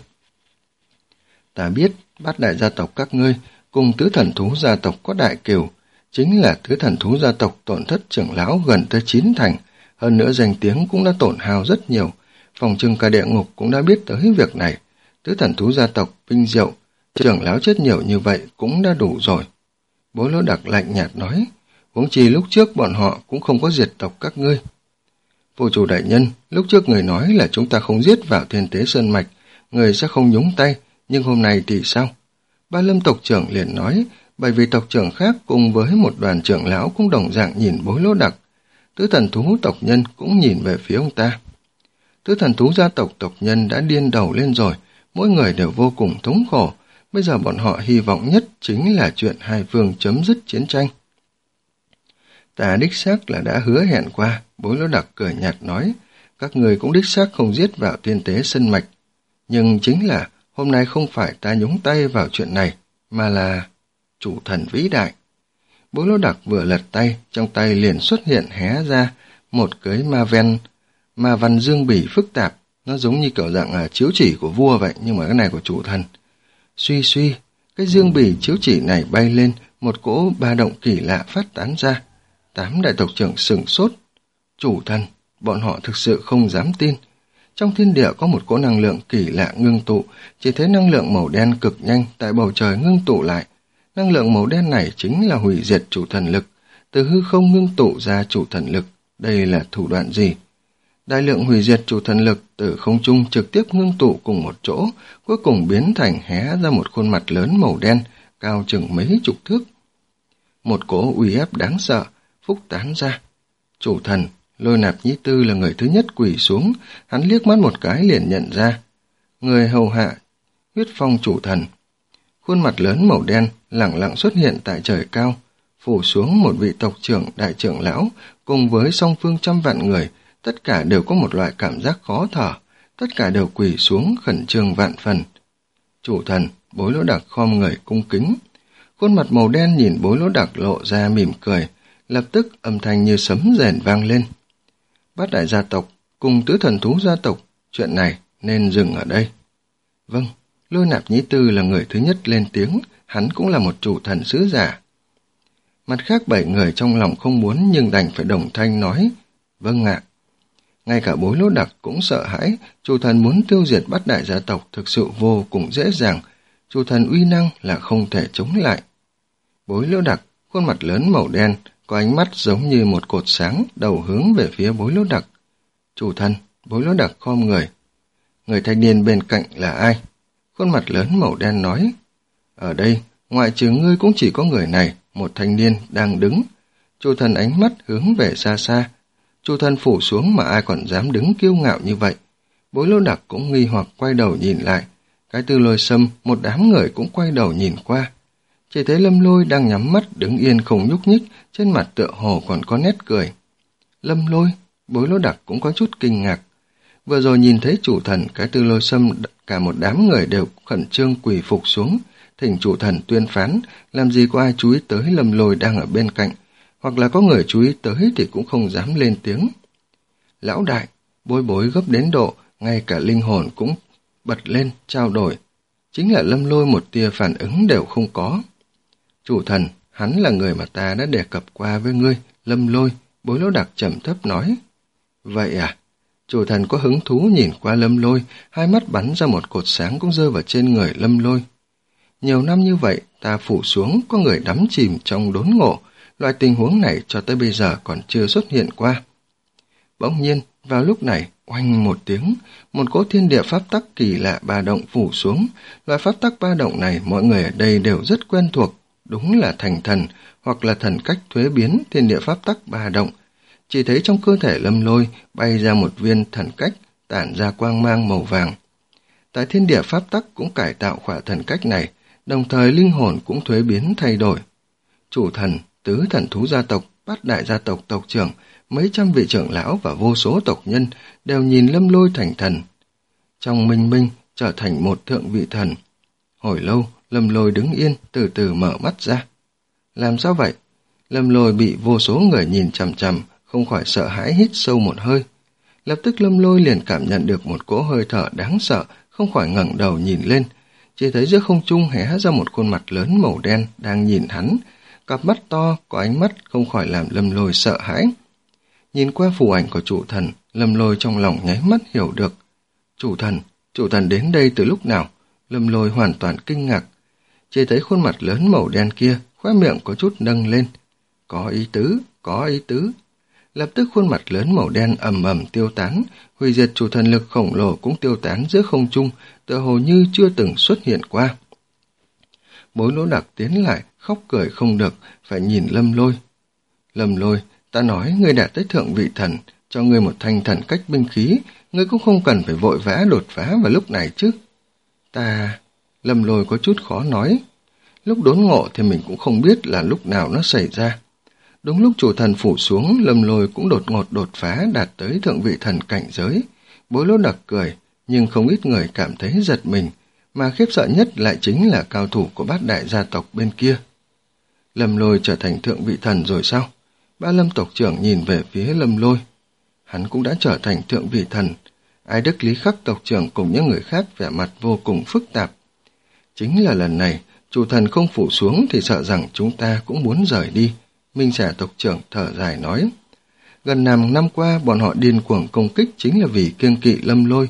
Ta biết, bát đại gia tộc các ngươi cùng tứ thần thú gia tộc có đại kiều, chính là tứ thần thú gia tộc tổn thất trưởng lão gần tới chín thành, hơn nữa danh tiếng cũng đã tổn hao rất nhiều. Phòng trừng cả địa ngục cũng đã biết tới việc này. Tứ thần thú gia tộc vinh diệu, trưởng lão chết nhiều như vậy cũng đã đủ rồi. Bối Lỗ Đặc lạnh nhạt nói, huống chi lúc trước bọn họ cũng không có diệt tộc các ngươi. Phụ chủ đại nhân, lúc trước người nói là chúng ta không giết vào Thiên Tế Sơn Mạch, người sẽ không nhúng tay, nhưng hôm nay thì sao? Ba Lâm tộc trưởng liền nói, bởi vì tộc trưởng khác cùng với một đoàn trưởng lão cũng đồng dạng nhìn Bối Lỗ Đặc. Tứ thần thú tộc nhân cũng nhìn về phía ông ta. Tứ thần thú gia tộc tộc nhân đã điên đầu lên rồi, mỗi người đều vô cùng thống khổ. Bây giờ bọn họ hy vọng nhất chính là chuyện hai phương chấm dứt chiến tranh. Ta đích xác là đã hứa hẹn qua, Bối Lỗ Đặc cười nhạt nói, các người cũng đích xác không giết vào Thiên Tế Sơn Mạch. Nhưng chính là hôm nay không phải ta nhúng tay vào chuyện này, mà là chủ thần vĩ đại. Bối Lỗ Đặc vừa lật tay, trong tay liền xuất hiện hé ra một cái ma ven, ma văn dương bỉ phức tạp, nó giống như kiểu dạng là chiếu chỉ của vua vậy, nhưng mà cái này của chủ thần. Suy suy, cái dương bỉ chiếu chỉ này bay lên, một cỗ ba động kỳ lạ phát tán ra. Tám đại tộc trưởng sửng sốt. Chủ thần, bọn họ thực sự không dám tin. Trong thiên địa có một cỗ năng lượng kỳ lạ ngưng tụ, chỉ thấy năng lượng màu đen cực nhanh tại bầu trời ngưng tụ lại. Năng lượng màu đen này chính là hủy diệt chủ thần lực, từ hư không ngưng tụ ra chủ thần lực. Đây là thủ đoạn gì? Đại lượng hủy diệt chủ thần lực từ không trung trực tiếp ngưng tụ cùng một chỗ, cuối cùng biến thành hé ra một khuôn mặt lớn màu đen, cao chừng mấy chục thước. Một cỗ uy ép đáng sợ, phúc tán ra. Chủ thần, Lôi Nạp Nhĩ Tư là người thứ nhất quỳ xuống, hắn liếc mắt một cái liền nhận ra. Người hầu hạ, huyết phong chủ thần. Khuôn mặt lớn màu đen, lẳng lặng xuất hiện tại trời cao, phủ xuống một vị tộc trưởng đại trưởng lão, cùng với song phương trăm vạn người, tất cả đều có một loại cảm giác khó thở, tất cả đều quỳ xuống khẩn trương vạn phần. Chủ thần, Bối Lỗ Đặc khom người cung kính. Khuôn mặt màu đen nhìn Bối Lỗ Đặc lộ ra mỉm cười, lập tức âm thanh như sấm rền vang lên. Bát đại gia tộc cùng tứ thần thú gia tộc, chuyện này nên dừng ở đây. Vâng, Lôi Nạp Nhĩ Tư là người thứ nhất lên tiếng, hắn cũng là một chủ thần sứ giả. Mặt khác bảy người trong lòng không muốn nhưng đành phải đồng thanh nói, vâng ạ. Ngay cả Bối Lỗ Đặc cũng sợ hãi, chủ thần muốn tiêu diệt bát đại gia tộc thực sự vô cùng dễ dàng, chủ thần uy năng là không thể chống lại. Bối Lỗ Đặc, khuôn mặt lớn màu đen, có ánh mắt giống như một cột sáng, đầu hướng về phía Bối Lỗ Đặc. Chủ thần, Bối Lỗ Đặc khom người. Người thanh niên bên cạnh là ai? Khuôn mặt lớn màu đen nói. Ở đây, ngoại trừ ngươi cũng chỉ có người này, một thanh niên đang đứng. Chủ thần ánh mắt hướng về xa xa. Chủ thần phủ xuống mà ai còn dám đứng kiêu ngạo như vậy. Bối Lỗ Đặc cũng nghi hoặc quay đầu nhìn lại. Cái Tư Lôi Sâm, một đám người cũng quay đầu nhìn qua. Chỉ thấy Lâm Lôi đang nhắm mắt đứng yên không nhúc nhích, trên mặt tựa hồ còn có nét cười. Lâm Lôi, Bối Lỗ Đặc cũng có chút kinh ngạc. Vừa rồi nhìn thấy chủ thần, cái Tư Lôi Sâm, cả một đám người đều khẩn trương quỳ phục xuống, thỉnh chủ thần tuyên phán, làm gì có ai chú ý tới Lâm Lôi đang ở bên cạnh, hoặc là có người chú ý tới thì cũng không dám lên tiếng. Lão đại, Bối Bối gấp đến độ, ngay cả linh hồn cũng bật lên, trao đổi. Chính là Lâm Lôi một tia phản ứng đều không có. Chủ thần, hắn là người mà ta đã đề cập qua với ngươi, Lâm Lôi, Bối Lỗ Đặc trầm thấp nói. Vậy à? Chủ thần có hứng thú nhìn qua Lâm Lôi, hai mắt bắn ra một cột sáng cũng rơi vào trên người Lâm Lôi. Nhiều năm như vậy, ta phủ xuống có người đắm chìm trong đốn ngộ, loại tình huống này cho tới bây giờ còn chưa xuất hiện qua. Bỗng nhiên, vào lúc này, oanh một tiếng, một cỗ thiên địa pháp tắc kỳ lạ ba động phủ xuống. Loại pháp tắc ba động này mọi người ở đây đều rất quen thuộc, đúng là thành thần, hoặc là thần cách thuế biến thiên địa pháp tắc ba động. Chỉ thấy trong cơ thể Lâm Lôi bay ra một viên thần cách, tản ra quang mang màu vàng. Tại thiên địa pháp tắc cũng cải tạo khỏa thần cách này, đồng thời linh hồn cũng thuế biến thay đổi. Chủ thần, tứ thần thú gia tộc, bát đại gia tộc tộc trưởng, mấy trăm vị trưởng lão và vô số tộc nhân đều nhìn Lâm Lôi thành thần. Trong minh minh trở thành một thượng vị thần. Hồi lâu, Lâm Lôi đứng yên, từ từ mở mắt ra. Làm sao vậy? Lâm Lôi bị vô số người nhìn chằm chằm, không khỏi sợ hãi hít sâu một hơi. Lập tức Lâm Lôi liền cảm nhận được một cỗ hơi thở đáng sợ, không khỏi ngẩng đầu nhìn lên. Chỉ thấy giữa không trung hé ra một khuôn mặt lớn màu đen đang nhìn hắn. Cặp mắt to, có ánh mắt không khỏi làm Lâm Lôi sợ hãi. Nhìn qua phù ảnh của chủ thần, Lâm Lôi trong lòng nháy mắt hiểu được. Chủ thần, chủ thần đến đây từ lúc nào? Lâm Lôi hoàn toàn kinh ngạc. Chỉ thấy khuôn mặt lớn màu đen kia, khóe miệng có chút nâng lên. Có ý tứ, có ý tứ. Lập tức khuôn mặt lớn màu đen ầm ầm tiêu tán, hủy diệt chủ thần lực khổng lồ cũng tiêu tán giữa không trung, tựa hồ như chưa từng xuất hiện qua. Bối Lỗ Đặc tiến lại, khóc cười không được, phải nhìn Lâm Lôi. Lâm Lôi, ta nói ngươi đã tới thượng vị thần, cho ngươi một thanh thần cách binh khí, ngươi cũng không cần phải vội vã đột phá vào lúc này chứ. Ta... Lâm Lôi có chút khó nói. Lúc đốn ngộ thì mình cũng không biết là lúc nào nó xảy ra. Đúng lúc chủ thần phủ xuống, Lâm Lôi cũng đột ngột đột phá đạt tới thượng vị thần cảnh giới. Bối Lỗ Đặc cười, nhưng không ít người cảm thấy giật mình, mà khiếp sợ nhất lại chính là cao thủ của bát đại gia tộc bên kia. Lâm Lôi trở thành thượng vị thần rồi sao? Ba Lâm tộc trưởng nhìn về phía Lâm Lôi. Hắn cũng đã trở thành thượng vị thần. Ai Đức Lý Khắc tộc trưởng cùng những người khác vẻ mặt vô cùng phức tạp. Chính là lần này, chủ thần không phủ xuống thì sợ rằng chúng ta cũng muốn rời đi. Minh Xà tộc trưởng thở dài nói. Gần năm năm qua, bọn họ điên cuồng công kích chính là vì kiêng kỵ Lâm Lôi.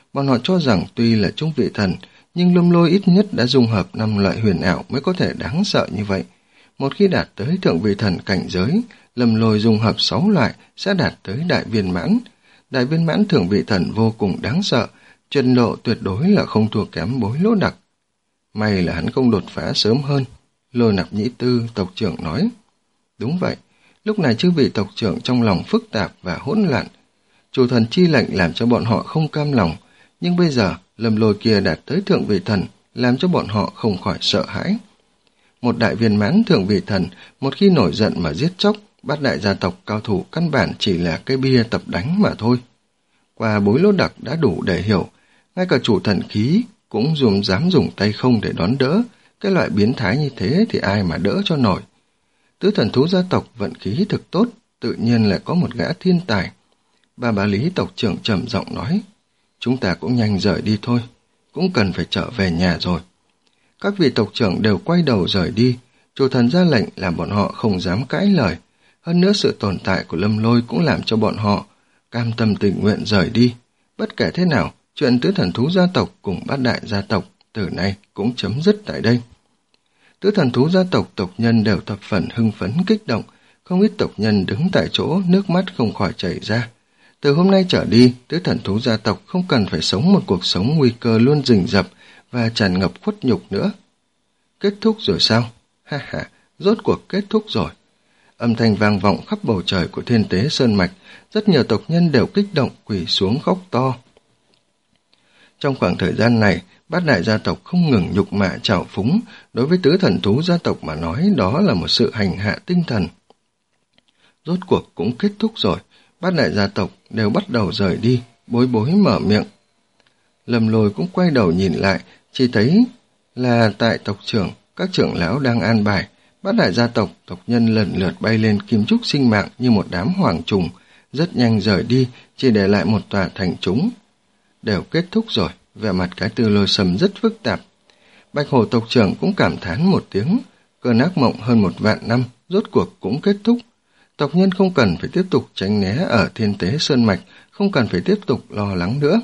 Bọn họ cho rằng tuy là trung vị thần, nhưng Lâm Lôi ít nhất đã dung hợp năm loại huyền ảo mới có thể đáng sợ như vậy. Một khi đạt tới thượng vị thần cảnh giới, Lâm Lôi dung hợp sáu loại sẽ đạt tới đại viên mãn. Đại viên mãn thượng vị thần vô cùng đáng sợ, trình độ tuyệt đối là không thua kém Bối Lỗ Đặc. May là hắn không đột phá sớm hơn, Lôi Nạp Nhĩ Tư tộc trưởng nói. Đúng vậy, lúc này chư vị tộc trưởng trong lòng phức tạp và hỗn loạn. Chủ thần chi lệnh làm cho bọn họ không cam lòng, nhưng bây giờ Lâm Lôi kia đạt tới thượng vị thần, làm cho bọn họ không khỏi sợ hãi. Một đại viên mãn thượng vị thần, một khi nổi giận mà giết chóc, bát đại gia tộc cao thủ căn bản chỉ là cái bia tập đánh mà thôi. Qua Bối Lỗ Đặc đã đủ để hiểu, ngay cả chủ thần khí cũng dùng dám dùng tay không để đón đỡ, cái loại biến thái như thế thì ai mà đỡ cho nổi. Tứ thần thú gia tộc vận khí thực tốt, tự nhiên lại có một gã thiên tài. Bà Bá Lý tộc trưởng trầm giọng nói, chúng ta cũng nhanh rời đi thôi, cũng cần phải trở về nhà rồi. Các vị tộc trưởng đều quay đầu rời đi, chủ thần ra lệnh làm bọn họ không dám cãi lời. Hơn nữa sự tồn tại của Lâm Lôi cũng làm cho bọn họ cam tâm tình nguyện rời đi. Bất kể thế nào, chuyện tứ thần thú gia tộc cùng bát đại gia tộc từ nay cũng chấm dứt tại đây. Tứ thần thú gia tộc tộc nhân đều thập phần hưng phấn kích động, không ít tộc nhân đứng tại chỗ nước mắt không khỏi chảy ra. Từ hôm nay trở đi, tứ thần thú gia tộc không cần phải sống một cuộc sống nguy cơ luôn rình rập và tràn ngập khuất nhục nữa. Kết thúc rồi sao? Ha ha, rốt cuộc kết thúc rồi. Âm thanh vang vọng khắp bầu trời của Thiên Tế Sơn Mạch, rất nhiều tộc nhân đều kích động quỳ xuống khóc to. Trong khoảng thời gian này, bát đại gia tộc không ngừng nhục mạ trào phúng, đối với tứ thần thú gia tộc mà nói đó là một sự hành hạ tinh thần. Rốt cuộc cũng kết thúc rồi, bát đại gia tộc đều bắt đầu rời đi, Bối Bối mở miệng. Lâm Lôi cũng quay đầu nhìn lại, chỉ thấy là tại tộc trưởng, các trưởng lão đang an bài, bát đại gia tộc, tộc nhân lần lượt bay lên kim trúc sinh mạng như một đám hoàng trùng, rất nhanh rời đi, chỉ để lại một tòa thành trũng. Đều kết thúc rồi, vẻ mặt Cái Tư Lôi Sâm rất phức tạp. Bạch Hổ tộc trưởng cũng cảm thán một tiếng, cơn ác mộng hơn một vạn năm, rốt cuộc cũng kết thúc. Tộc nhân không cần phải tiếp tục tránh né ở Thiên Tế Sơn Mạch, không cần phải tiếp tục lo lắng nữa.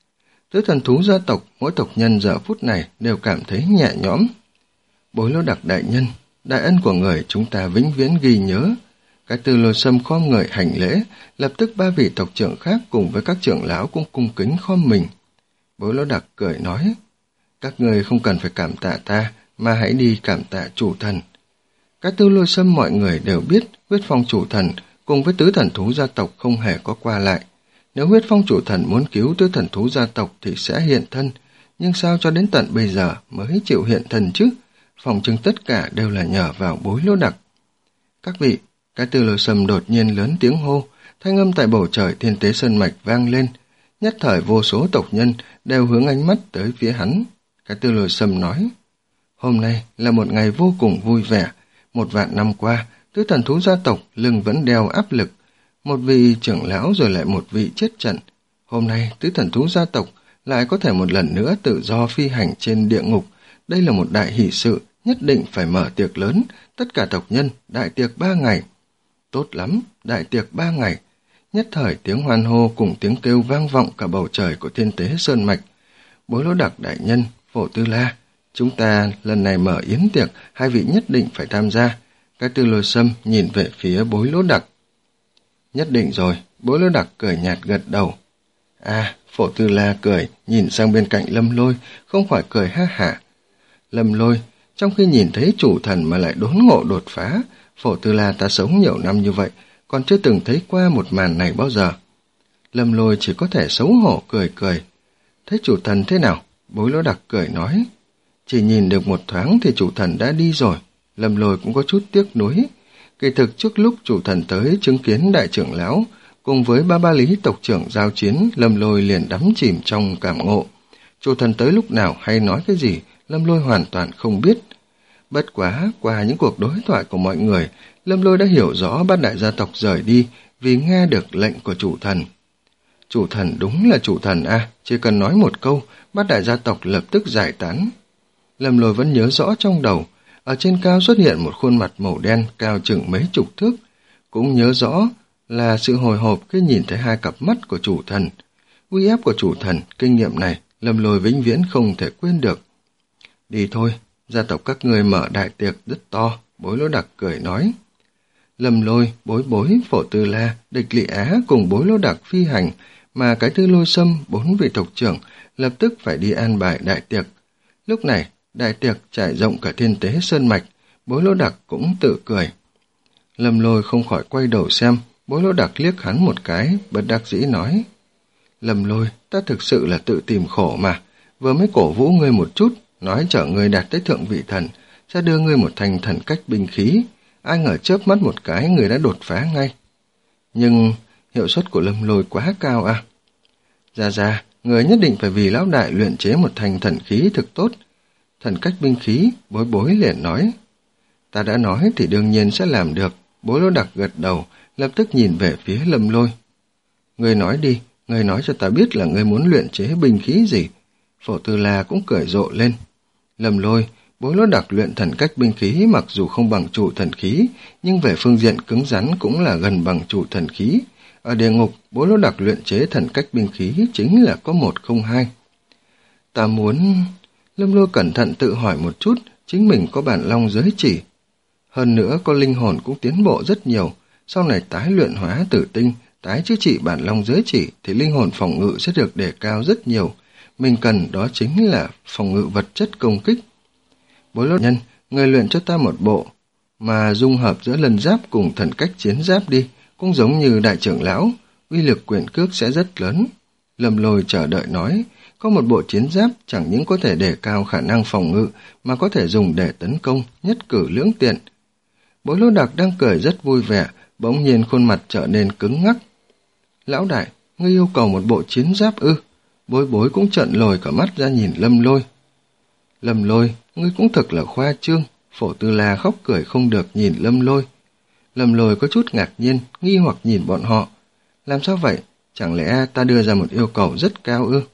Tứ thần thú gia tộc, mỗi tộc nhân giờ phút này đều cảm thấy nhẹ nhõm. Bối Lỗ Đặc đại nhân, đại ân của người chúng ta vĩnh viễn ghi nhớ. Cái Tư Lôi Sâm khom người hành lễ, lập tức ba vị tộc trưởng khác cùng với các trưởng lão cũng cung kính khom mình. Bối Lỗ Đặc cười nói, các người không cần phải cảm tạ ta, mà hãy đi cảm tạ chủ thần. Cái Tư Lôi Sâm mọi người đều biết huyết phong chủ thần cùng với tứ thần thú gia tộc không hề có qua lại. Nếu huyết phong chủ thần muốn cứu tứ thần thú gia tộc thì sẽ hiện thân, nhưng sao cho đến tận bây giờ mới chịu hiện thân chứ? Phòng chừng tất cả đều là nhờ vào Bối Lỗ Đặc. Các vị, Cái Tư Lôi Sâm đột nhiên lớn tiếng hô, thanh âm tại bầu trời Thiên Tế Sơn Mạch vang lên. Nhất thời vô số tộc nhân đều hướng ánh mắt tới phía hắn. Cái Tư Lôi Sâm nói, hôm nay là một ngày vô cùng vui vẻ. Một vạn năm qua, tứ thần thú gia tộc lưng vẫn đeo áp lực. Một vị trưởng lão rồi lại một vị chết trận. Hôm nay, tứ thần thú gia tộc lại có thể một lần nữa tự do phi hành trên địa ngục. Đây là một đại hỷ sự, nhất định phải mở tiệc lớn. Tất cả tộc nhân, đại tiệc ba ngày. Tốt lắm, đại tiệc ba ngày. Nhất thời tiếng hoan hô cùng tiếng kêu vang vọng cả bầu trời của Thiên Tế Sơn Mạch. Bối Lỗ Đặc đại nhân, Phổ Tư La, chúng ta lần này mở yến tiệc, hai vị nhất định phải tham gia. Cái Tư Lôi Sâm nhìn về phía Bối Lỗ Đặc. Nhất định rồi, Bối Lỗ Đặc cười nhạt gật đầu. À, Phổ Tư La cười, nhìn sang bên cạnh Lâm Lôi, không khỏi cười ha hả. Lâm Lôi, trong khi nhìn thấy chủ thần mà lại đốn ngộ đột phá, Phổ Tư La ta sống nhiều năm như vậy, còn chưa từng thấy qua một màn này bao giờ. Lâm Lôi chỉ có thể xấu hổ cười cười. Thấy chủ thần thế nào? Bối Lỗ Đặc cười nói. Chỉ nhìn được một thoáng thì chủ thần đã đi rồi. Lâm Lôi cũng có chút tiếc nuối. Kỳ thực trước lúc chủ thần tới chứng kiến đại trưởng lão, cùng với ba ba lý tộc trưởng giao chiến, Lâm Lôi liền đắm chìm trong cảm ngộ. Chủ thần tới lúc nào hay nói cái gì, Lâm Lôi hoàn toàn không biết. Bất quá, qua những cuộc đối thoại của mọi người, Lâm Lôi đã hiểu rõ bát đại gia tộc rời đi vì nghe được lệnh của chủ thần. Chủ thần đúng là chủ thần à, chỉ cần nói một câu, bát đại gia tộc lập tức giải tán. Lâm Lôi vẫn nhớ rõ trong đầu, ở trên cao xuất hiện một khuôn mặt màu đen cao chừng mấy chục thước, cũng nhớ rõ là sự hồi hộp khi nhìn thấy hai cặp mắt của chủ thần. Uy áp của chủ thần, kinh nghiệm này, Lâm Lôi vĩnh viễn không thể quên được. Đi thôi, gia tộc các người mở đại tiệc rất to, Bối Lỗ Đặc cười nói. Lâm Lôi, Bối Bối, Phổ Tư La, Địch Lị Á cùng Bối Lỗ Đặc phi hành, mà cái Tư Lôi Sâm, bốn vị tộc trưởng, lập tức phải đi an bài đại tiệc. Lúc này, đại tiệc trải rộng cả thiên tế sơn mạch, Bối Lỗ Đặc cũng tự cười. Lâm Lôi không khỏi quay đầu xem, Bối Lỗ Đặc liếc hắn một cái, bất đắc dĩ nói. Lâm Lôi, ta thực sự là tự tìm khổ mà, vừa mới cổ vũ ngươi một chút, nói chở ngươi đạt tới thượng vị thần, sẽ đưa ngươi một thành thần cách binh khí, ai ngờ chớp mắt một cái người đã đột phá ngay. Nhưng hiệu suất của Lâm Lôi quá cao à. Ra ra, người nhất định phải vì lão đại luyện chế một thành thần khí thực tốt. Thần cách binh khí, Bối Bối liền nói. Ta đã nói thì đương nhiên sẽ làm được. Bối Lỗ Đặc gật đầu, lập tức nhìn về phía Lâm Lôi. Ngươi nói đi, ngươi nói cho ta biết là ngươi muốn luyện chế binh khí gì. Phổ Tư La cũng cười rộ lên. Lâm Lôi, Bối Lỗ Đặc luyện thần cách binh khí mặc dù không bằng chủ thần khí, nhưng về phương diện cứng rắn cũng là gần bằng chủ thần khí. Ở địa ngục, Bối Lỗ Đặc luyện chế thần cách binh khí chính là có một không hai. Ta muốn... Lâm Lôi cẩn thận tự hỏi một chút, chính mình có bản long giới chỉ. Hơn nữa có linh hồn cũng tiến bộ rất nhiều, sau này tái luyện hóa tử tinh, tái chữa trị bản long giới chỉ thì linh hồn phòng ngự sẽ được đề cao rất nhiều. Mình cần đó chính là phòng ngự vật chất công kích. Bối Lỗ Nhân, người luyện cho ta một bộ, mà dung hợp giữa lần giáp cùng thần cách chiến giáp đi, cũng giống như đại trưởng lão, uy lực quyền cước sẽ rất lớn. Lâm Lôi chờ đợi nói, có một bộ chiến giáp chẳng những có thể đề cao khả năng phòng ngự, mà có thể dùng để tấn công, nhất cử lưỡng tiện. Bối Lỗ Đặc đang cười rất vui vẻ, bỗng nhiên khuôn mặt trở nên cứng ngắc. Lão đại, ngươi yêu cầu một bộ chiến giáp ư? Bối Bối cũng trợn lồi cả mắt ra nhìn Lâm Lôi. Lâm Lôi, ngươi cũng thật là khoa trương. Phổ Tư La khóc cười không được nhìn Lâm Lôi. Lâm Lôi có chút ngạc nhiên, nghi hoặc nhìn bọn họ. Làm sao vậy? Chẳng lẽ ta đưa ra một yêu cầu rất cao ư?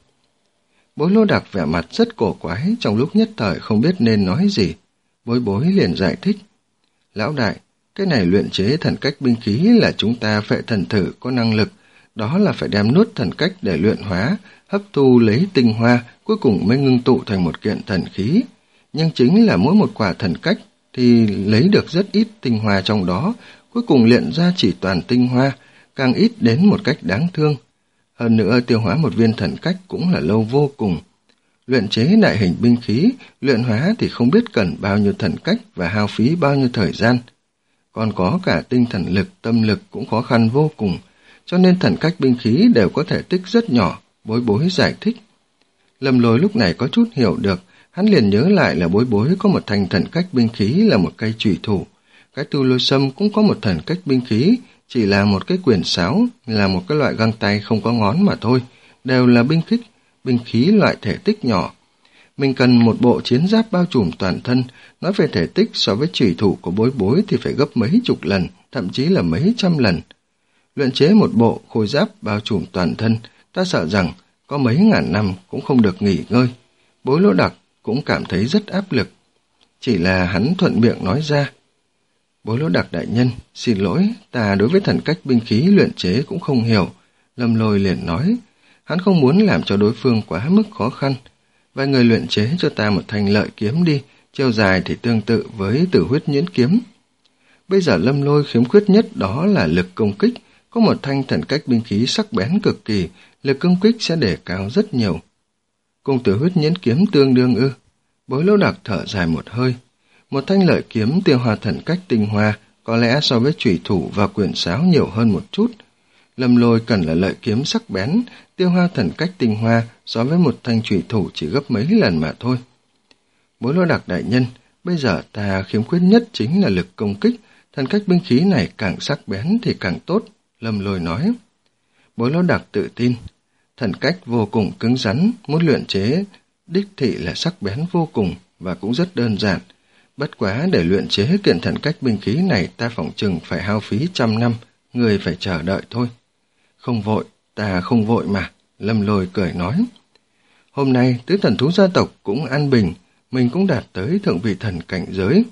Bối Lỗ Đặc vẻ mặt rất cổ quái, trong lúc nhất thời không biết nên nói gì. Bối Bối liền giải thích. Lão đại, cái này luyện chế thần cách binh khí là chúng ta phệ thần thử có năng lực, đó là phải đem nuốt thần cách để luyện hóa, hấp thu lấy tinh hoa, cuối cùng mới ngưng tụ thành một kiện thần khí. Nhưng chính là mỗi một quả thần cách thì lấy được rất ít tinh hoa trong đó, cuối cùng luyện ra chỉ toàn tinh hoa, càng ít đến một cách đáng thương. Hơn nữa tiêu hóa một viên thần cách cũng là lâu vô cùng. Luyện chế đại hình binh khí, luyện hóa thì không biết cần bao nhiêu thần cách và hao phí bao nhiêu thời gian. Còn có cả tinh thần lực, tâm lực cũng khó khăn vô cùng, cho nên thần cách binh khí đều có thể tích rất nhỏ, Bối Bối giải thích. Lâm Lôi lúc này có chút hiểu được, hắn liền nhớ lại là Bối Bối có một thành thần cách binh khí là một cây chủy thủ, cái Tư Lôi Sâm cũng có một thần cách binh khí, chỉ là một cái quyền sáo, là một cái loại găng tay không có ngón mà thôi, đều là binh khí, binh khí loại thể tích nhỏ. Mình cần một bộ chiến giáp bao trùm toàn thân, nói về thể tích so với chủy thủ của Bối Bối thì phải gấp mấy chục lần, thậm chí là mấy trăm lần. Luyện chế một bộ khôi giáp bao trùm toàn thân, ta sợ rằng có mấy ngàn năm cũng không được nghỉ ngơi. Bối Lỗ Đặc cũng cảm thấy rất áp lực. Chỉ là hắn thuận miệng nói ra. Bối Lỗ Đặc đại nhân, xin lỗi, ta đối với thần cách binh khí luyện chế cũng không hiểu. Lâm Lôi liền nói, hắn không muốn làm cho đối phương quá mức khó khăn. Vài người luyện chế cho ta một thanh lợi kiếm đi, chiều dài thì tương tự với Tử Huyết Nhuyễn kiếm. Bây giờ Lâm Lôi khiếm khuyết nhất đó là lực công kích, có một thanh thần cách binh khí sắc bén cực kỳ, lực công kích sẽ đề cao rất nhiều. Cùng Tử Huyết Nhuyễn kiếm tương đương ư? Bối Lỗ Đặc thở dài một hơi. Một thanh lợi kiếm tiêu hòa thần cách tinh hoa, có lẽ so với chủy thủ và quyền sáo nhiều hơn một chút. Lâm Lôi cần là lợi kiếm sắc bén, tiêu hoa thần cách tinh hoa so với một thanh chủy thủ chỉ gấp mấy lần mà thôi. Bối Lỗ Đặc đại nhân, bây giờ ta khiếm khuyết nhất chính là lực công kích, thần cách binh khí này càng sắc bén thì càng tốt, Lâm Lôi nói. Bối Lỗ Đặc tự tin, thần cách vô cùng cứng rắn, muốn luyện chế đích thị là sắc bén vô cùng và cũng rất đơn giản. Bất quá để luyện chế kiện thần cách binh khí này ta phỏng chừng phải hao phí trăm năm, người phải chờ đợi thôi. Không vội, ta không vội mà, Lâm Lôi cười nói. Hôm nay tứ thần thú gia tộc cũng an bình, mình cũng đạt tới thượng vị thần cảnh giới.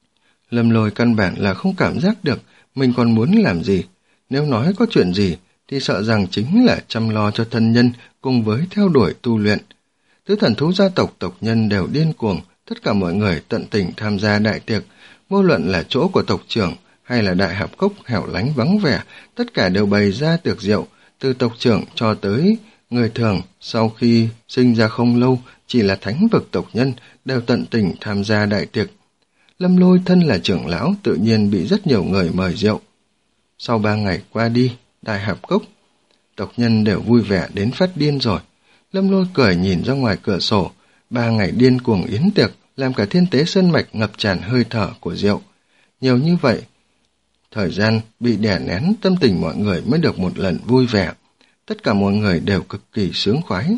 Lâm Lôi căn bản là không cảm giác được mình còn muốn làm gì. Nếu nói có chuyện gì thì sợ rằng chính là chăm lo cho thân nhân cùng với theo đuổi tu luyện. Tứ thần thú gia tộc tộc nhân đều điên cuồng, tất cả mọi người tận tình tham gia đại tiệc, vô luận là chỗ của tộc trưởng hay là đại hạp cốc hẻo lánh vắng vẻ, tất cả đều bày ra tiệc rượu, từ tộc trưởng cho tới người thường sau khi sinh ra không lâu chỉ là thánh vực tộc nhân đều tận tình tham gia đại tiệc. Lâm Lôi thân là trưởng lão tự nhiên bị rất nhiều người mời rượu. Sau ba ngày qua đi, đại hạp cốc, tộc nhân đều vui vẻ đến phát điên rồi. Lâm Lôi cười nhìn ra ngoài cửa sổ, ba ngày điên cuồng yến tiệc làm cả thiên tế sơn mạch ngập tràn hơi thở của rượu. Nhiều như vậy, thời gian bị đè nén, tâm tình mọi người mới được một lần vui vẻ. Tất cả mọi người đều cực kỳ sướng khoái.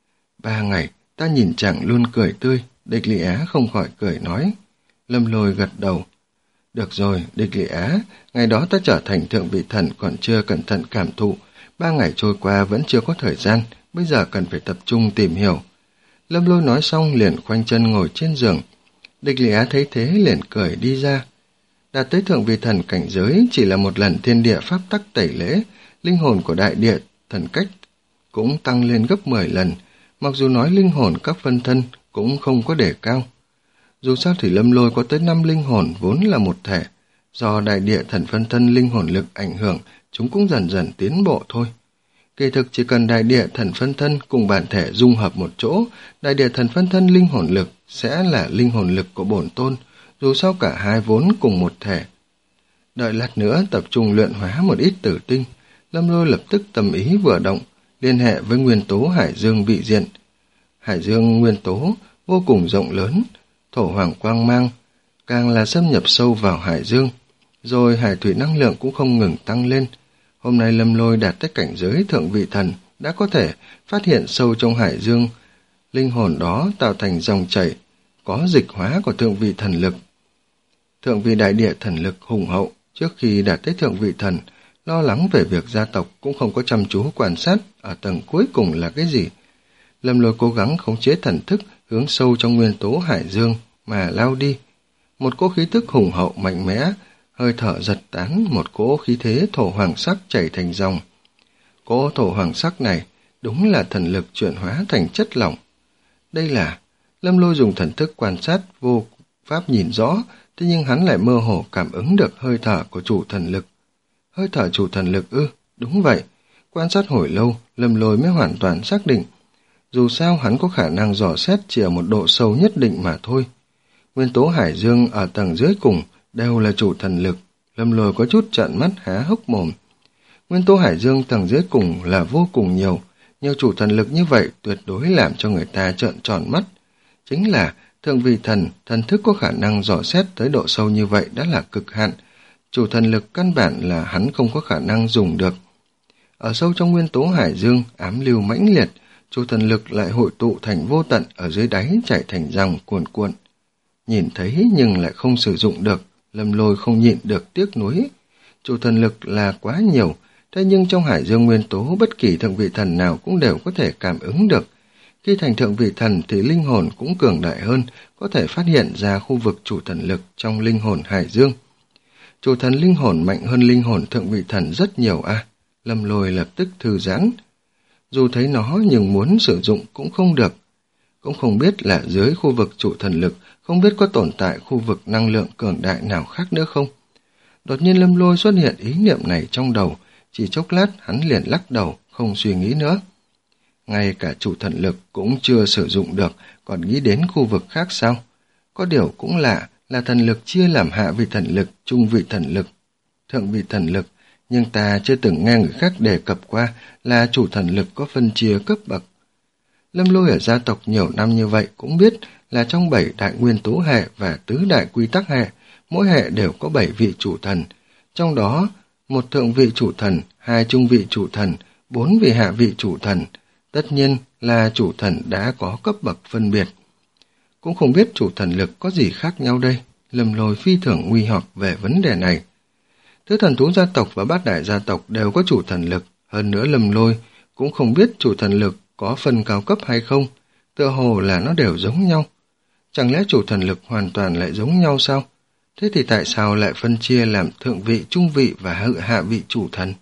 Ba ngày, ta nhìn chàng luôn cười tươi, Địch Lị Á không khỏi cười nói. Lâm Lôi gật đầu. Được rồi, Địch Lị Á, ngày đó ta trở thành thượng vị thần còn chưa cẩn thận cảm thụ, ba ngày trôi qua vẫn chưa có thời gian, bây giờ cần phải tập trung tìm hiểu. Lâm Lôi nói xong liền khoanh chân ngồi trên giường. Địch Lị Á thấy thế liền cười đi ra. Đạt tới thượng vị thần cảnh giới chỉ là một lần thiên địa pháp tắc tẩy lễ, linh hồn của đại địa thần cách cũng tăng lên gấp mười lần, mặc dù nói linh hồn các phân thân cũng không có đề cao. Dù sao thì Lâm Lôi có tới năm linh hồn vốn là một thể, do đại địa thần phân thân linh hồn lực ảnh hưởng, chúng cũng dần dần tiến bộ thôi. Kỳ thực chỉ cần đại địa thần phân thân cùng bản thể dung hợp một chỗ, đại địa thần phân thân linh hồn lực sẽ là linh hồn lực của bổn tôn, dù sao cả hai vốn cùng một thể. Đợi lát nữa tập trung luyện hóa một ít tử tinh, Lâm Lôi lập tức tâm ý vừa động, liên hệ với nguyên tố hải dương vị diện. Hải dương nguyên tố vô cùng rộng lớn, thổ hoàng quang mang, càng là xâm nhập sâu vào hải dương, rồi hải thủy năng lượng cũng không ngừng tăng lên. Hôm nay Lâm Lôi đạt tới cảnh giới thượng vị thần, đã có thể phát hiện sâu trong hải dương, linh hồn đó tạo thành dòng chảy, có dịch hóa của thượng vị thần lực. Thượng vị đại địa thần lực hùng hậu, trước khi đạt tới thượng vị thần, lo lắng về việc gia tộc cũng không có chăm chú quan sát ở tầng cuối cùng là cái gì. Lâm Lôi cố gắng khống chế thần thức hướng sâu trong nguyên tố hải dương mà lao đi. Một cỗ khí tức hùng hậu mạnh mẽ, hơi thở giật tán, một cỗ khí thế thổ hoàng sắc chảy thành dòng. Cỗ thổ hoàng sắc này đúng là thần lực chuyển hóa thành chất lỏng. Đây là... Lâm Lôi dùng thần thức quan sát vô pháp nhìn rõ, thế nhưng hắn lại mơ hồ cảm ứng được hơi thở của chủ thần lực. Hơi thở chủ thần lực ư? Đúng vậy. Quan sát hồi lâu, Lâm Lôi mới hoàn toàn xác định. Dù sao hắn có khả năng dò xét chỉ ở một độ sâu nhất định mà thôi. Nguyên tố hải dương ở tầng dưới cùng đều là chủ thần lực. Lâm Lôi có chút trợn mắt há hốc mồm. Nguyên tố hải dương tầng dưới cùng là vô cùng nhiều. Nhiều chủ thần lực như vậy tuyệt đối làm cho người ta trợn tròn mắt. Chính là thượng vị thần, thần thức có khả năng dò xét tới độ sâu như vậy đã là cực hạn. Chủ thần lực căn bản là hắn không có khả năng dùng được. Ở sâu trong nguyên tố hải dương, ám lưu mãnh liệt, chủ thần lực lại hội tụ thành vô tận ở dưới đáy chảy thành dòng cuồn cuộn. Nhìn thấy nhưng lại không sử dụng được, Lâm Lôi không nhịn được tiếc nuối. Chủ thần lực là quá nhiều, thế nhưng trong hải dương nguyên tố bất kỳ thượng vị thần nào cũng đều có thể cảm ứng được. Khi thành thượng vị thần thì linh hồn cũng cường đại hơn, có thể phát hiện ra khu vực chủ thần lực trong linh hồn hải dương. Chủ thần linh hồn mạnh hơn linh hồn thượng vị thần rất nhiều a. À. Lâm Lôi lập tức thư giãn. Dù thấy nó nhưng muốn sử dụng cũng không được. Cũng không biết là dưới khu vực chủ thần lực, không biết có tồn tại khu vực năng lượng cường đại nào khác nữa không. Đột nhiên Lâm Lôi xuất hiện ý niệm này trong đầu, chỉ chốc lát hắn liền lắc đầu, không suy nghĩ nữa. Ngay cả chủ thần lực cũng chưa sử dụng được, còn nghĩ đến khu vực khác sao? Có điều cũng lạ là thần lực chia làm hạ vị thần lực, trung vị thần lực, thượng vị thần lực, nhưng ta chưa từng nghe người khác đề cập qua là chủ thần lực có phân chia cấp bậc. Lâm Lôi ở gia tộc nhiều năm như vậy cũng biết là trong bảy đại nguyên tố hệ và tứ đại quy tắc hệ, mỗi hệ đều có bảy vị chủ thần, trong đó một thượng vị chủ thần, hai trung vị chủ thần, bốn vị hạ vị chủ thần. Tất nhiên là chủ thần đã có cấp bậc phân biệt. Cũng không biết chủ thần lực có gì khác nhau đây. Lâm Lôi phi thường nguy hoặc về vấn đề này. Tứ thần thú gia tộc và bát đại gia tộc đều có chủ thần lực. Hơn nữa Lâm Lôi cũng không biết chủ thần lực có phân cao cấp hay không. Tựa hồ là nó đều giống nhau. Chẳng lẽ chủ thần lực hoàn toàn lại giống nhau sao? Thế thì tại sao lại phân chia làm thượng vị, trung vị và hạ vị chủ thần?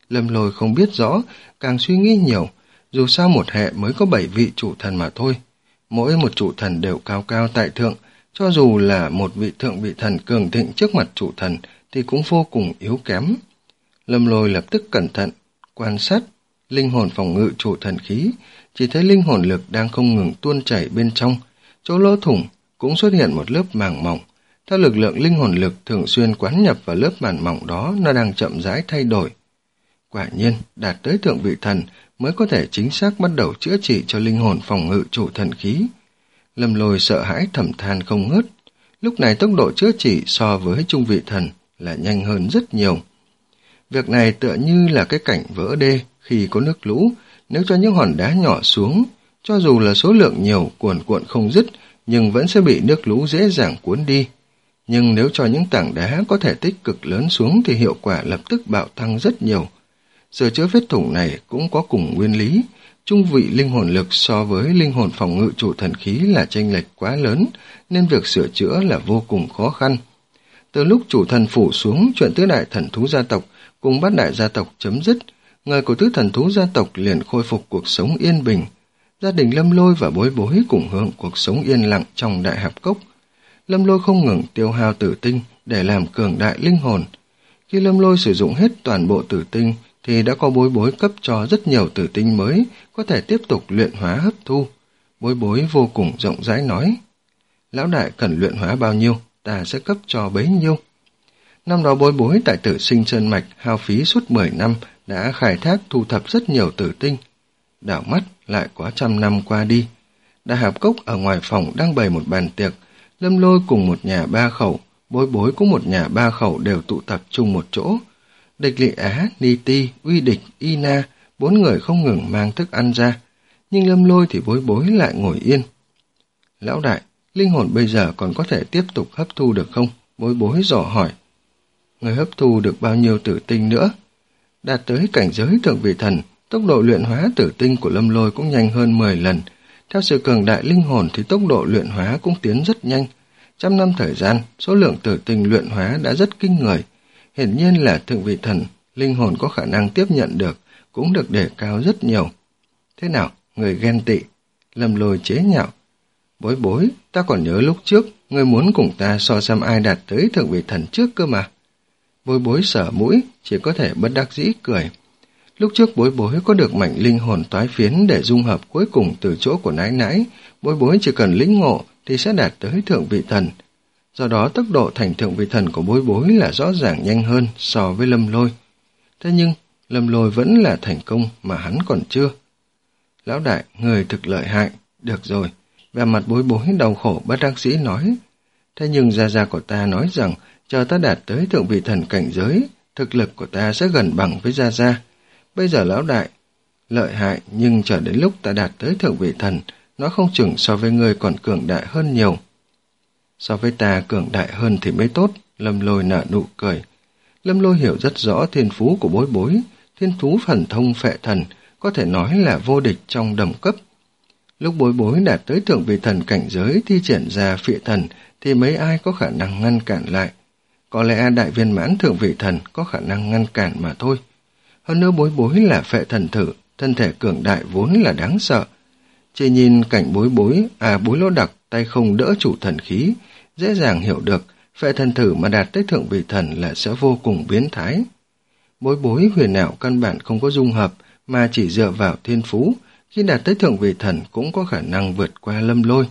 Lâm Lôi không biết rõ, càng suy nghĩ nhiều, dù sao một hệ mới có bảy vị chủ thần mà thôi. Mỗi một chủ thần đều cao cao tại thượng, cho dù là một vị thượng vị thần cường thịnh trước mặt chủ thần thì cũng vô cùng yếu kém. Lâm Lôi lập tức cẩn thận, quan sát linh hồn phòng ngự chủ thần khí, chỉ thấy linh hồn lực đang không ngừng tuôn chảy bên trong, chỗ lỗ thủng cũng xuất hiện một lớp màng mỏng. Theo lực lượng linh hồn lực thường xuyên quán nhập vào lớp màng mỏng đó, nó đang chậm rãi thay đổi. Quả nhiên, đạt tới thượng vị thần mới có thể chính xác bắt đầu chữa trị cho linh hồn phòng ngự chủ thần khí. Lâm Lôi sợ hãi thầm than không ngớt. Lúc này tốc độ chữa trị so với trung vị thần là nhanh hơn rất nhiều. Việc này tựa như là cái cảnh vỡ đê khi có nước lũ, nếu cho những hòn đá nhỏ xuống, cho dù là số lượng nhiều cuồn cuộn không dứt, nhưng vẫn sẽ bị nước lũ dễ dàng cuốn đi. Nhưng nếu cho những tảng đá có thể tích cực lớn xuống thì hiệu quả lập tức bạo tăng rất nhiều. Sửa chữa vết thủng này cũng có cùng nguyên lý, trung vị linh hồn lực so với linh hồn phòng ngự chủ thần khí là chênh lệch quá lớn, nên việc sửa chữa là vô cùng khó khăn. Từ lúc chủ thần phủ xuống, chuyện tứ đại thần thú gia tộc cùng bát đại gia tộc chấm dứt, người của tứ thần thú gia tộc liền khôi phục cuộc sống yên bình. Gia đình Lâm Lôi và Bối Bối cùng hưởng cuộc sống yên lặng trong đại hạp cốc. Lâm Lôi không ngừng tiêu hao tử tinh để làm cường đại linh hồn. Khi Lâm Lôi sử dụng hết toàn bộ tử tinh thì đã có Bối Bối cấp cho rất nhiều tử tinh mới, có thể tiếp tục luyện hóa hấp thu. Bối Bối vô cùng rộng rãi nói, lão đại cần luyện hóa bao nhiêu, ta sẽ cấp cho bấy nhiêu. Năm đó Bối Bối tại Tử Sinh Sơn Mạch hao phí suốt mười năm đã khai thác thu thập rất nhiều tử tinh. Đảo mắt lại có trăm năm qua đi. Đại hạp cốc ở ngoài phòng đang bày một bàn tiệc, Lâm Lôi cùng một nhà ba khẩu, Bối Bối cũng một nhà ba khẩu đều tụ tập chung một chỗ. Địch Lị Á, Ni Ti, Uy Địch, Y Na, bốn người không ngừng mang thức ăn ra, nhưng Lâm Lôi thì Bối Bối lại ngồi yên. Lão đại, linh hồn bây giờ còn có thể tiếp tục hấp thu được không? Bối Bối dò hỏi. Người hấp thu được bao nhiêu tử tinh nữa? Đạt tới cảnh giới thượng vị thần, tốc độ luyện hóa tử tinh của Lâm Lôi cũng nhanh hơn mười lần. Theo sự cường đại linh hồn thì tốc độ luyện hóa cũng tiến rất nhanh. Trăm năm thời gian, số lượng tử tinh luyện hóa đã rất kinh người. Hiển nhiên là thượng vị thần, linh hồn có khả năng tiếp nhận được, cũng được đề cao rất nhiều. Thế nào, người ghen tị? Lâm Lôi chế nhạo. Bối Bối, ta còn nhớ lúc trước, người muốn cùng ta so xem ai đạt tới thượng vị thần trước cơ mà. Bối Bối sở mũi, chỉ có thể bất đắc dĩ cười. Lúc trước Bối Bối có được mảnh linh hồn toái phiến để dung hợp cuối cùng từ chỗ của nãi nãi, Bối Bối chỉ cần lĩnh ngộ thì sẽ đạt tới thượng vị thần. Do đó tốc độ thành thượng vị thần của Bối Bối là rõ ràng nhanh hơn so với Lâm Lôi. Thế nhưng, Lâm Lôi vẫn là thành công mà hắn còn chưa. Lão đại, người thực lợi hại. Được rồi, vẻ mặt Bối Bối đau khổ bất đắc dĩ nói. Thế nhưng gia gia của ta nói rằng, chờ ta đạt tới thượng vị thần cảnh giới, thực lực của ta sẽ gần bằng với gia gia. Bây giờ lão đại, lợi hại, nhưng chờ đến lúc ta đạt tới thượng vị thần, nó không chừng so với người còn cường đại hơn nhiều. So với ta cường đại hơn thì mới tốt, Lâm Lôi nở nụ cười. Lâm Lôi hiểu rất rõ thiên phú của Bối Bối, thiên phú thần thông phệ thần, có thể nói là vô địch trong đồng cấp. Lúc Bối Bối đạt tới thượng vị thần cảnh giới thi triển ra phệ thần, thì mấy ai có khả năng ngăn cản lại. Có lẽ đại viên mãn thượng vị thần có khả năng ngăn cản mà thôi. Hơn nữa Bối Bối là phệ thần thử, thân thể cường đại vốn là đáng sợ. Chỉ nhìn cảnh Bối Bối, à Bối Lỗ Đặc tay không đỡ chủ thần khí, dễ dàng hiểu được phệ thần thử mà đạt tới thượng vị thần là sẽ vô cùng biến thái. Bối Bối huyền ảo căn bản không có dung hợp mà chỉ dựa vào thiên phú, khi đạt tới thượng vị thần cũng có khả năng vượt qua Lâm Lôi.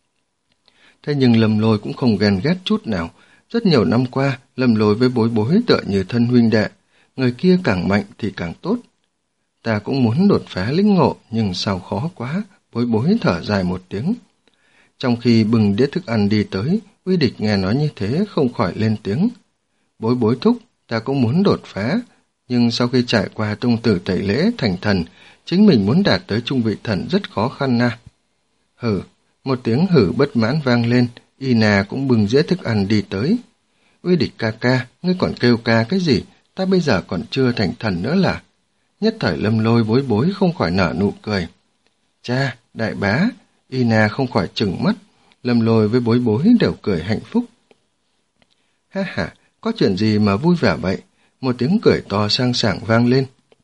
Thế nhưng Lâm Lôi cũng không ghen ghét chút nào. Rất nhiều năm qua, Lâm Lôi với Bối Bối tựa như thân huynh đệ, người kia càng mạnh thì càng tốt. Ta cũng muốn đột phá lĩnh ngộ, nhưng sao khó quá, Bối Bối thở dài một tiếng. Trong khi bừng đĩa thức ăn đi tới, Uy Địch nghe nói như thế không khỏi lên tiếng. Bối Bối thúc, ta cũng muốn đột phá, nhưng sau khi trải qua tông tử tẩy lễ thành thần, chính mình muốn đạt tới trung vị thần rất khó khăn na. Hử, một tiếng hử bất mãn vang lên, Y Na cũng bừng dĩa thức ăn đi tới. Uy Địch ca ca, ngươi còn kêu ca cái gì, ta bây giờ còn chưa thành thần nữa là. Nhất thời Lâm Lôi Bối Bối không khỏi nở nụ cười. Cha, đại bá, Y Na không khỏi trừng mắt, Lâm Lôi với Bối Bối đều cười hạnh phúc. Ha ha, có chuyện gì mà vui vẻ vậy? Một tiếng cười to sang sảng vang lên.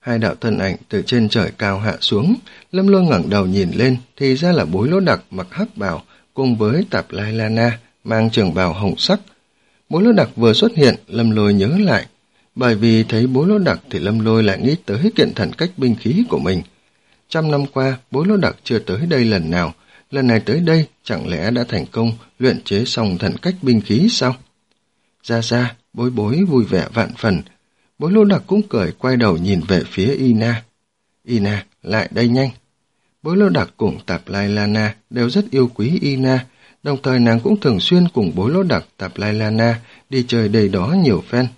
Hai đạo thân ảnh từ trên trời cao hạ xuống, Lâm Lôi ngẩng đầu nhìn lên thì ra là Bối Lỗ Đặc mặc hắc bào cùng với Tạp Lai Lana mang trường bào hồng sắc. Bối Lỗ Đặc vừa xuất hiện, Lâm Lôi nhớ lại, bởi vì thấy Bối Lỗ Đặc thì Lâm Lôi lại nghĩ tới kiện thần cách binh khí của mình. Trăm năm qua, Bối Lỗ Đặc chưa tới đây lần nào, lần này tới đây chẳng lẽ đã thành công luyện chế xong thần cách binh khí sao? Ra ra, Bối Bối vui vẻ vạn phần. Bối Lỗ Đặc cũng cười, quay đầu nhìn về phía Ina. Ina, lại đây nhanh. Bối Lỗ Đặc cùng Tạp Lai Lana đều rất yêu quý Ina, đồng thời nàng cũng thường xuyên cùng Bối Lỗ Đặc, Tạp Lai Lana đi chơi đầy đó nhiều phen.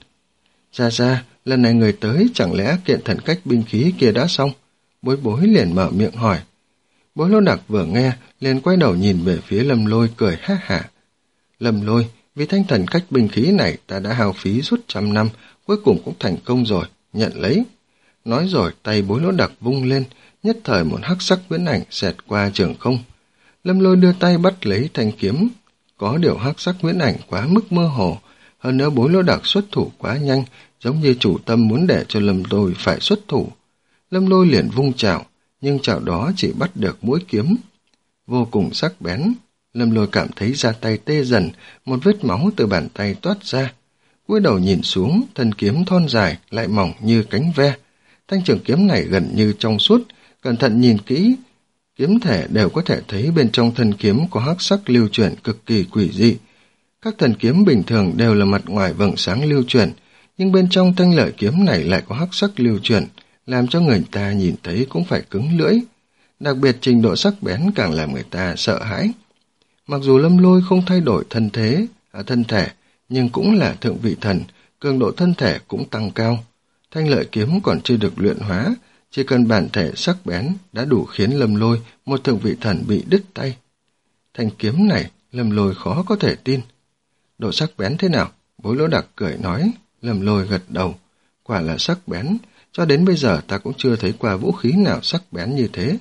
Ra ra, lần này người tới chẳng lẽ kiện thần cách binh khí kia đã xong? Bối Bối liền mở miệng hỏi. Bối Lỗ Đặc vừa nghe, liền quay đầu nhìn về phía Lâm Lôi cười ha hả. Lâm Lôi, vì thanh thần cách binh khí này ta đã hao phí suốt trăm năm, cuối cùng cũng thành công rồi, nhận lấy. Nói rồi tay Bối Lỗ Đặc vung lên, nhất thời một hắc sắc huyễn ảnh xẹt qua trường không. Lâm Lôi đưa tay bắt lấy thanh kiếm, có điều hắc sắc huyễn ảnh quá mức mơ hồ, hơn nữa Bối Lỗ Đặc xuất thủ quá nhanh, giống như chủ tâm muốn để cho Lâm Lôi phải xuất thủ. Lâm Lôi liền vung chảo, nhưng chảo đó chỉ bắt được mũi kiếm. Vô cùng sắc bén, Lâm Lôi cảm thấy da tay tê dần, một vết máu từ bàn tay toát ra. Cúi đầu nhìn xuống, thân kiếm thon dài, lại mỏng như cánh ve. Thanh trường kiếm này gần như trong suốt, cẩn thận nhìn kỹ, kiếm thể đều có thể thấy bên trong thân kiếm có hắc sắc lưu chuyển cực kỳ quỷ dị. Các thần kiếm bình thường đều là mặt ngoài vầng sáng lưu chuyển, nhưng bên trong thanh lợi kiếm này lại có hắc sắc lưu chuyển, làm cho người ta nhìn thấy cũng phải cứng lưỡi. Đặc biệt trình độ sắc bén càng làm người ta sợ hãi. Mặc dù Lâm Lôi không thay đổi thân thế, à, thân thể, nhưng cũng là thượng vị thần, cường độ thân thể cũng tăng cao. Thanh lợi kiếm còn chưa được luyện hóa, chỉ cần bản thể sắc bén đã đủ khiến Lâm Lôi, một thượng vị thần bị đứt tay. Thanh kiếm này, Lâm Lôi khó có thể tin. Độ sắc bén thế nào? Bối Lỗ Đặc cười nói. Lâm Lôi gật đầu. Quả là sắc bén, cho đến bây giờ ta cũng chưa thấy qua vũ khí nào sắc bén như thế.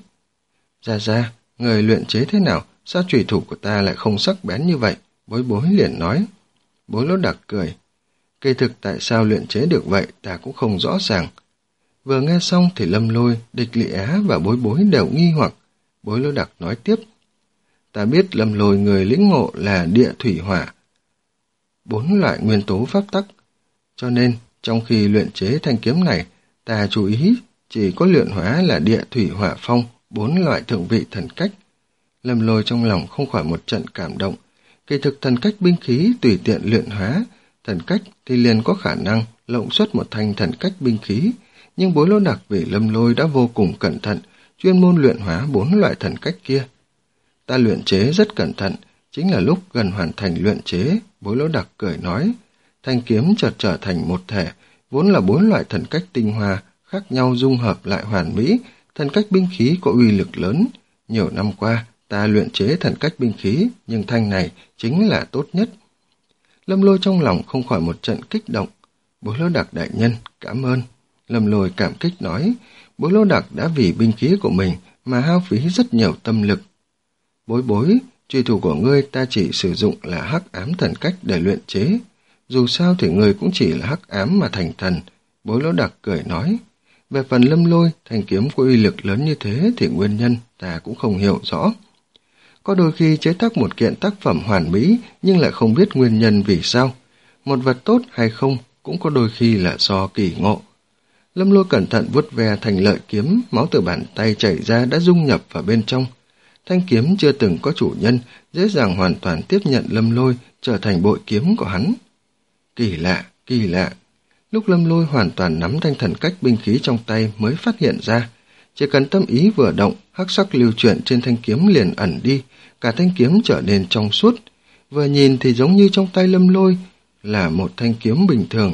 Ra ra, người luyện chế thế nào? Sao chủy thủ của ta lại không sắc bén như vậy? Bối Bối liền nói. Bối Lỗ Đặc cười. Kỳ thực tại sao luyện chế được vậy ta cũng không rõ ràng. Vừa nghe xong thì Lâm Lôi, Địch Lị Á và Bối Bối đều nghi hoặc. Bối Lỗ Đặc nói tiếp. Ta biết Lâm Lôi người lĩnh ngộ là địa thủy hỏa, bốn loại nguyên tố pháp tắc. Cho nên, trong khi luyện chế thanh kiếm này, ta chú ý chỉ có luyện hóa là địa thủy hỏa phong, bốn loại thượng vị thần cách. Lâm Lôi trong lòng không khỏi một trận cảm động. Kỳ thực thần cách binh khí tùy tiện luyện hóa, thần cách thì liền có khả năng lộng xuất một thanh thần cách binh khí, nhưng Bối Lỗ Đặc vì Lâm Lôi đã vô cùng cẩn thận, chuyên môn luyện hóa bốn loại thần cách kia. Ta luyện chế rất cẩn thận, chính là lúc gần hoàn thành luyện chế, Bối Lỗ Đặc cười nói, thanh kiếm chợt trở thành một thể, vốn là bốn loại thần cách tinh hoa, khác nhau dung hợp lại hoàn mỹ, thần cách binh khí có uy lực lớn. Nhiều năm qua, ta luyện chế thần cách binh khí, nhưng thanh này chính là tốt nhất. Lâm Lôi trong lòng không khỏi một trận kích động. Bối Lỗ Đặc đại nhân, cảm ơn. Lâm Lôi cảm kích nói, Bối Lỗ Đặc đã vì binh khí của mình mà hao phí rất nhiều tâm lực. Bối Bối, truy thủ của ngươi ta chỉ sử dụng là hắc ám thần cách để luyện chế. Dù sao thì ngươi cũng chỉ là hắc ám mà thành thần. Bối Lỗ Đặc cười nói. Về phần Lâm Lôi, thanh kiếm có uy lực lớn như thế thì nguyên nhân ta cũng không hiểu rõ. Có đôi khi chế tác một kiện tác phẩm hoàn mỹ nhưng lại không biết nguyên nhân vì sao. Một vật tốt hay không cũng có đôi khi là do kỳ ngộ. Lâm Lôi cẩn thận vuốt ve thành lợi kiếm, máu từ bàn tay chảy ra đã dung nhập vào bên trong. Thanh kiếm chưa từng có chủ nhân, dễ dàng hoàn toàn tiếp nhận Lâm Lôi trở thành bội kiếm của hắn. Kỳ lạ, kỳ lạ. Lúc Lâm Lôi hoàn toàn nắm thanh thần cách binh khí trong tay mới phát hiện ra, chỉ cần tâm ý vừa động, hắc sắc lưu chuyển trên thanh kiếm liền ẩn đi, cả thanh kiếm trở nên trong suốt. Vừa nhìn thì giống như trong tay Lâm Lôi là một thanh kiếm bình thường.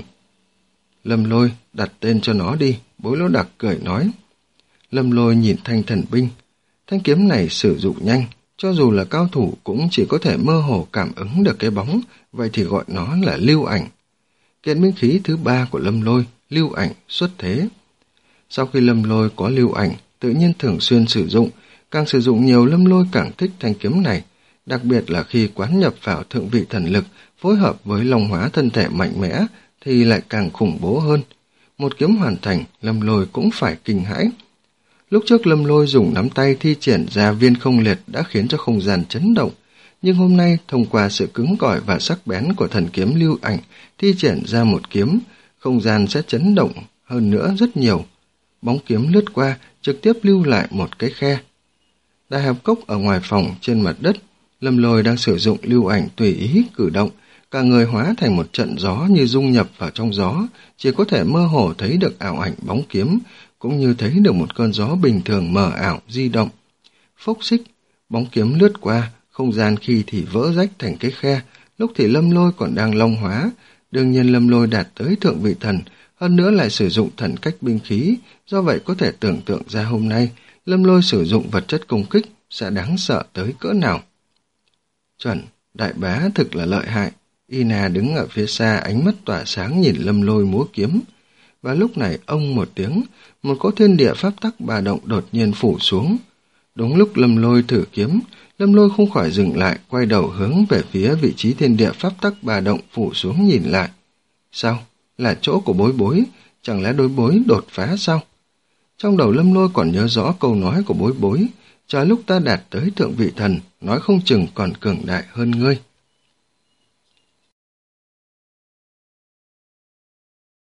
Lâm Lôi, đặt tên cho nó đi, Bối Lỗ Đặc cười nói. Lâm Lôi nhìn thanh thần binh. Thanh kiếm này sử dụng nhanh, cho dù là cao thủ cũng chỉ có thể mơ hồ cảm ứng được cái bóng, vậy thì gọi nó là lưu ảnh. Kiện binh khí thứ ba của Lâm Lôi, lưu ảnh xuất thế. Sau khi Lâm Lôi có lưu ảnh, tự nhiên thường xuyên sử dụng, càng sử dụng nhiều Lâm Lôi càng thích thanh kiếm này, đặc biệt là khi quán nhập vào thượng vị thần lực, phối hợp với long hóa thân thể mạnh mẽ, thì lại càng khủng bố hơn. một kiếm hoàn thành, Lâm Lôi cũng phải kinh hãi. Lúc trước Lâm Lôi dùng nắm tay thi triển ra viên không liệt đã khiến cho không gian chấn động, nhưng hôm nay thông qua sự cứng cỏi và sắc bén của thần kiếm lưu ảnh thi triển ra một kiếm, không gian sẽ chấn động hơn nữa rất nhiều. Bóng kiếm lướt qua, trực tiếp lưu lại một cái khe. Đại hợp cốc ở ngoài phòng trên mặt đất, Lâm Lôi đang sử dụng lưu ảnh tùy ý cử động, cả người hóa thành một trận gió như dung nhập vào trong gió, chỉ có thể mơ hồ thấy được ảo ảnh bóng kiếm, cũng như thấy được một cơn gió bình thường mờ ảo di động. Phốc xích, bóng kiếm lướt qua, không gian khi thì vỡ rách thành cái khe, lúc thì Lâm Lôi còn đang long hóa. Đương nhiên Lâm Lôi đạt tới thượng vị thần, hơn nữa lại sử dụng thần cách binh khí, do vậy có thể tưởng tượng ra hôm nay Lâm Lôi sử dụng vật chất công kích sẽ đáng sợ tới cỡ nào. Chuẩn, đại bá thực là lợi hại. Ina đứng ở phía xa, ánh mắt tỏa sáng nhìn Lâm Lôi múa kiếm. Và lúc này ông một tiếng, một cỗ thiên địa pháp tắc ba động đột nhiên phủ xuống. Đúng lúc Lâm Lôi thử kiếm, Lâm Lôi không khỏi dừng lại, quay đầu hướng về phía vị trí thiên địa pháp tắc ba động phủ xuống nhìn lại. Sao? Là chỗ của Bối Bối, chẳng lẽ đối Bối đột phá sao? Trong đầu Lâm Lôi còn nhớ rõ câu nói của Bối Bối, chờ lúc ta đạt tới thượng vị thần, nói không chừng còn cường đại hơn ngươi.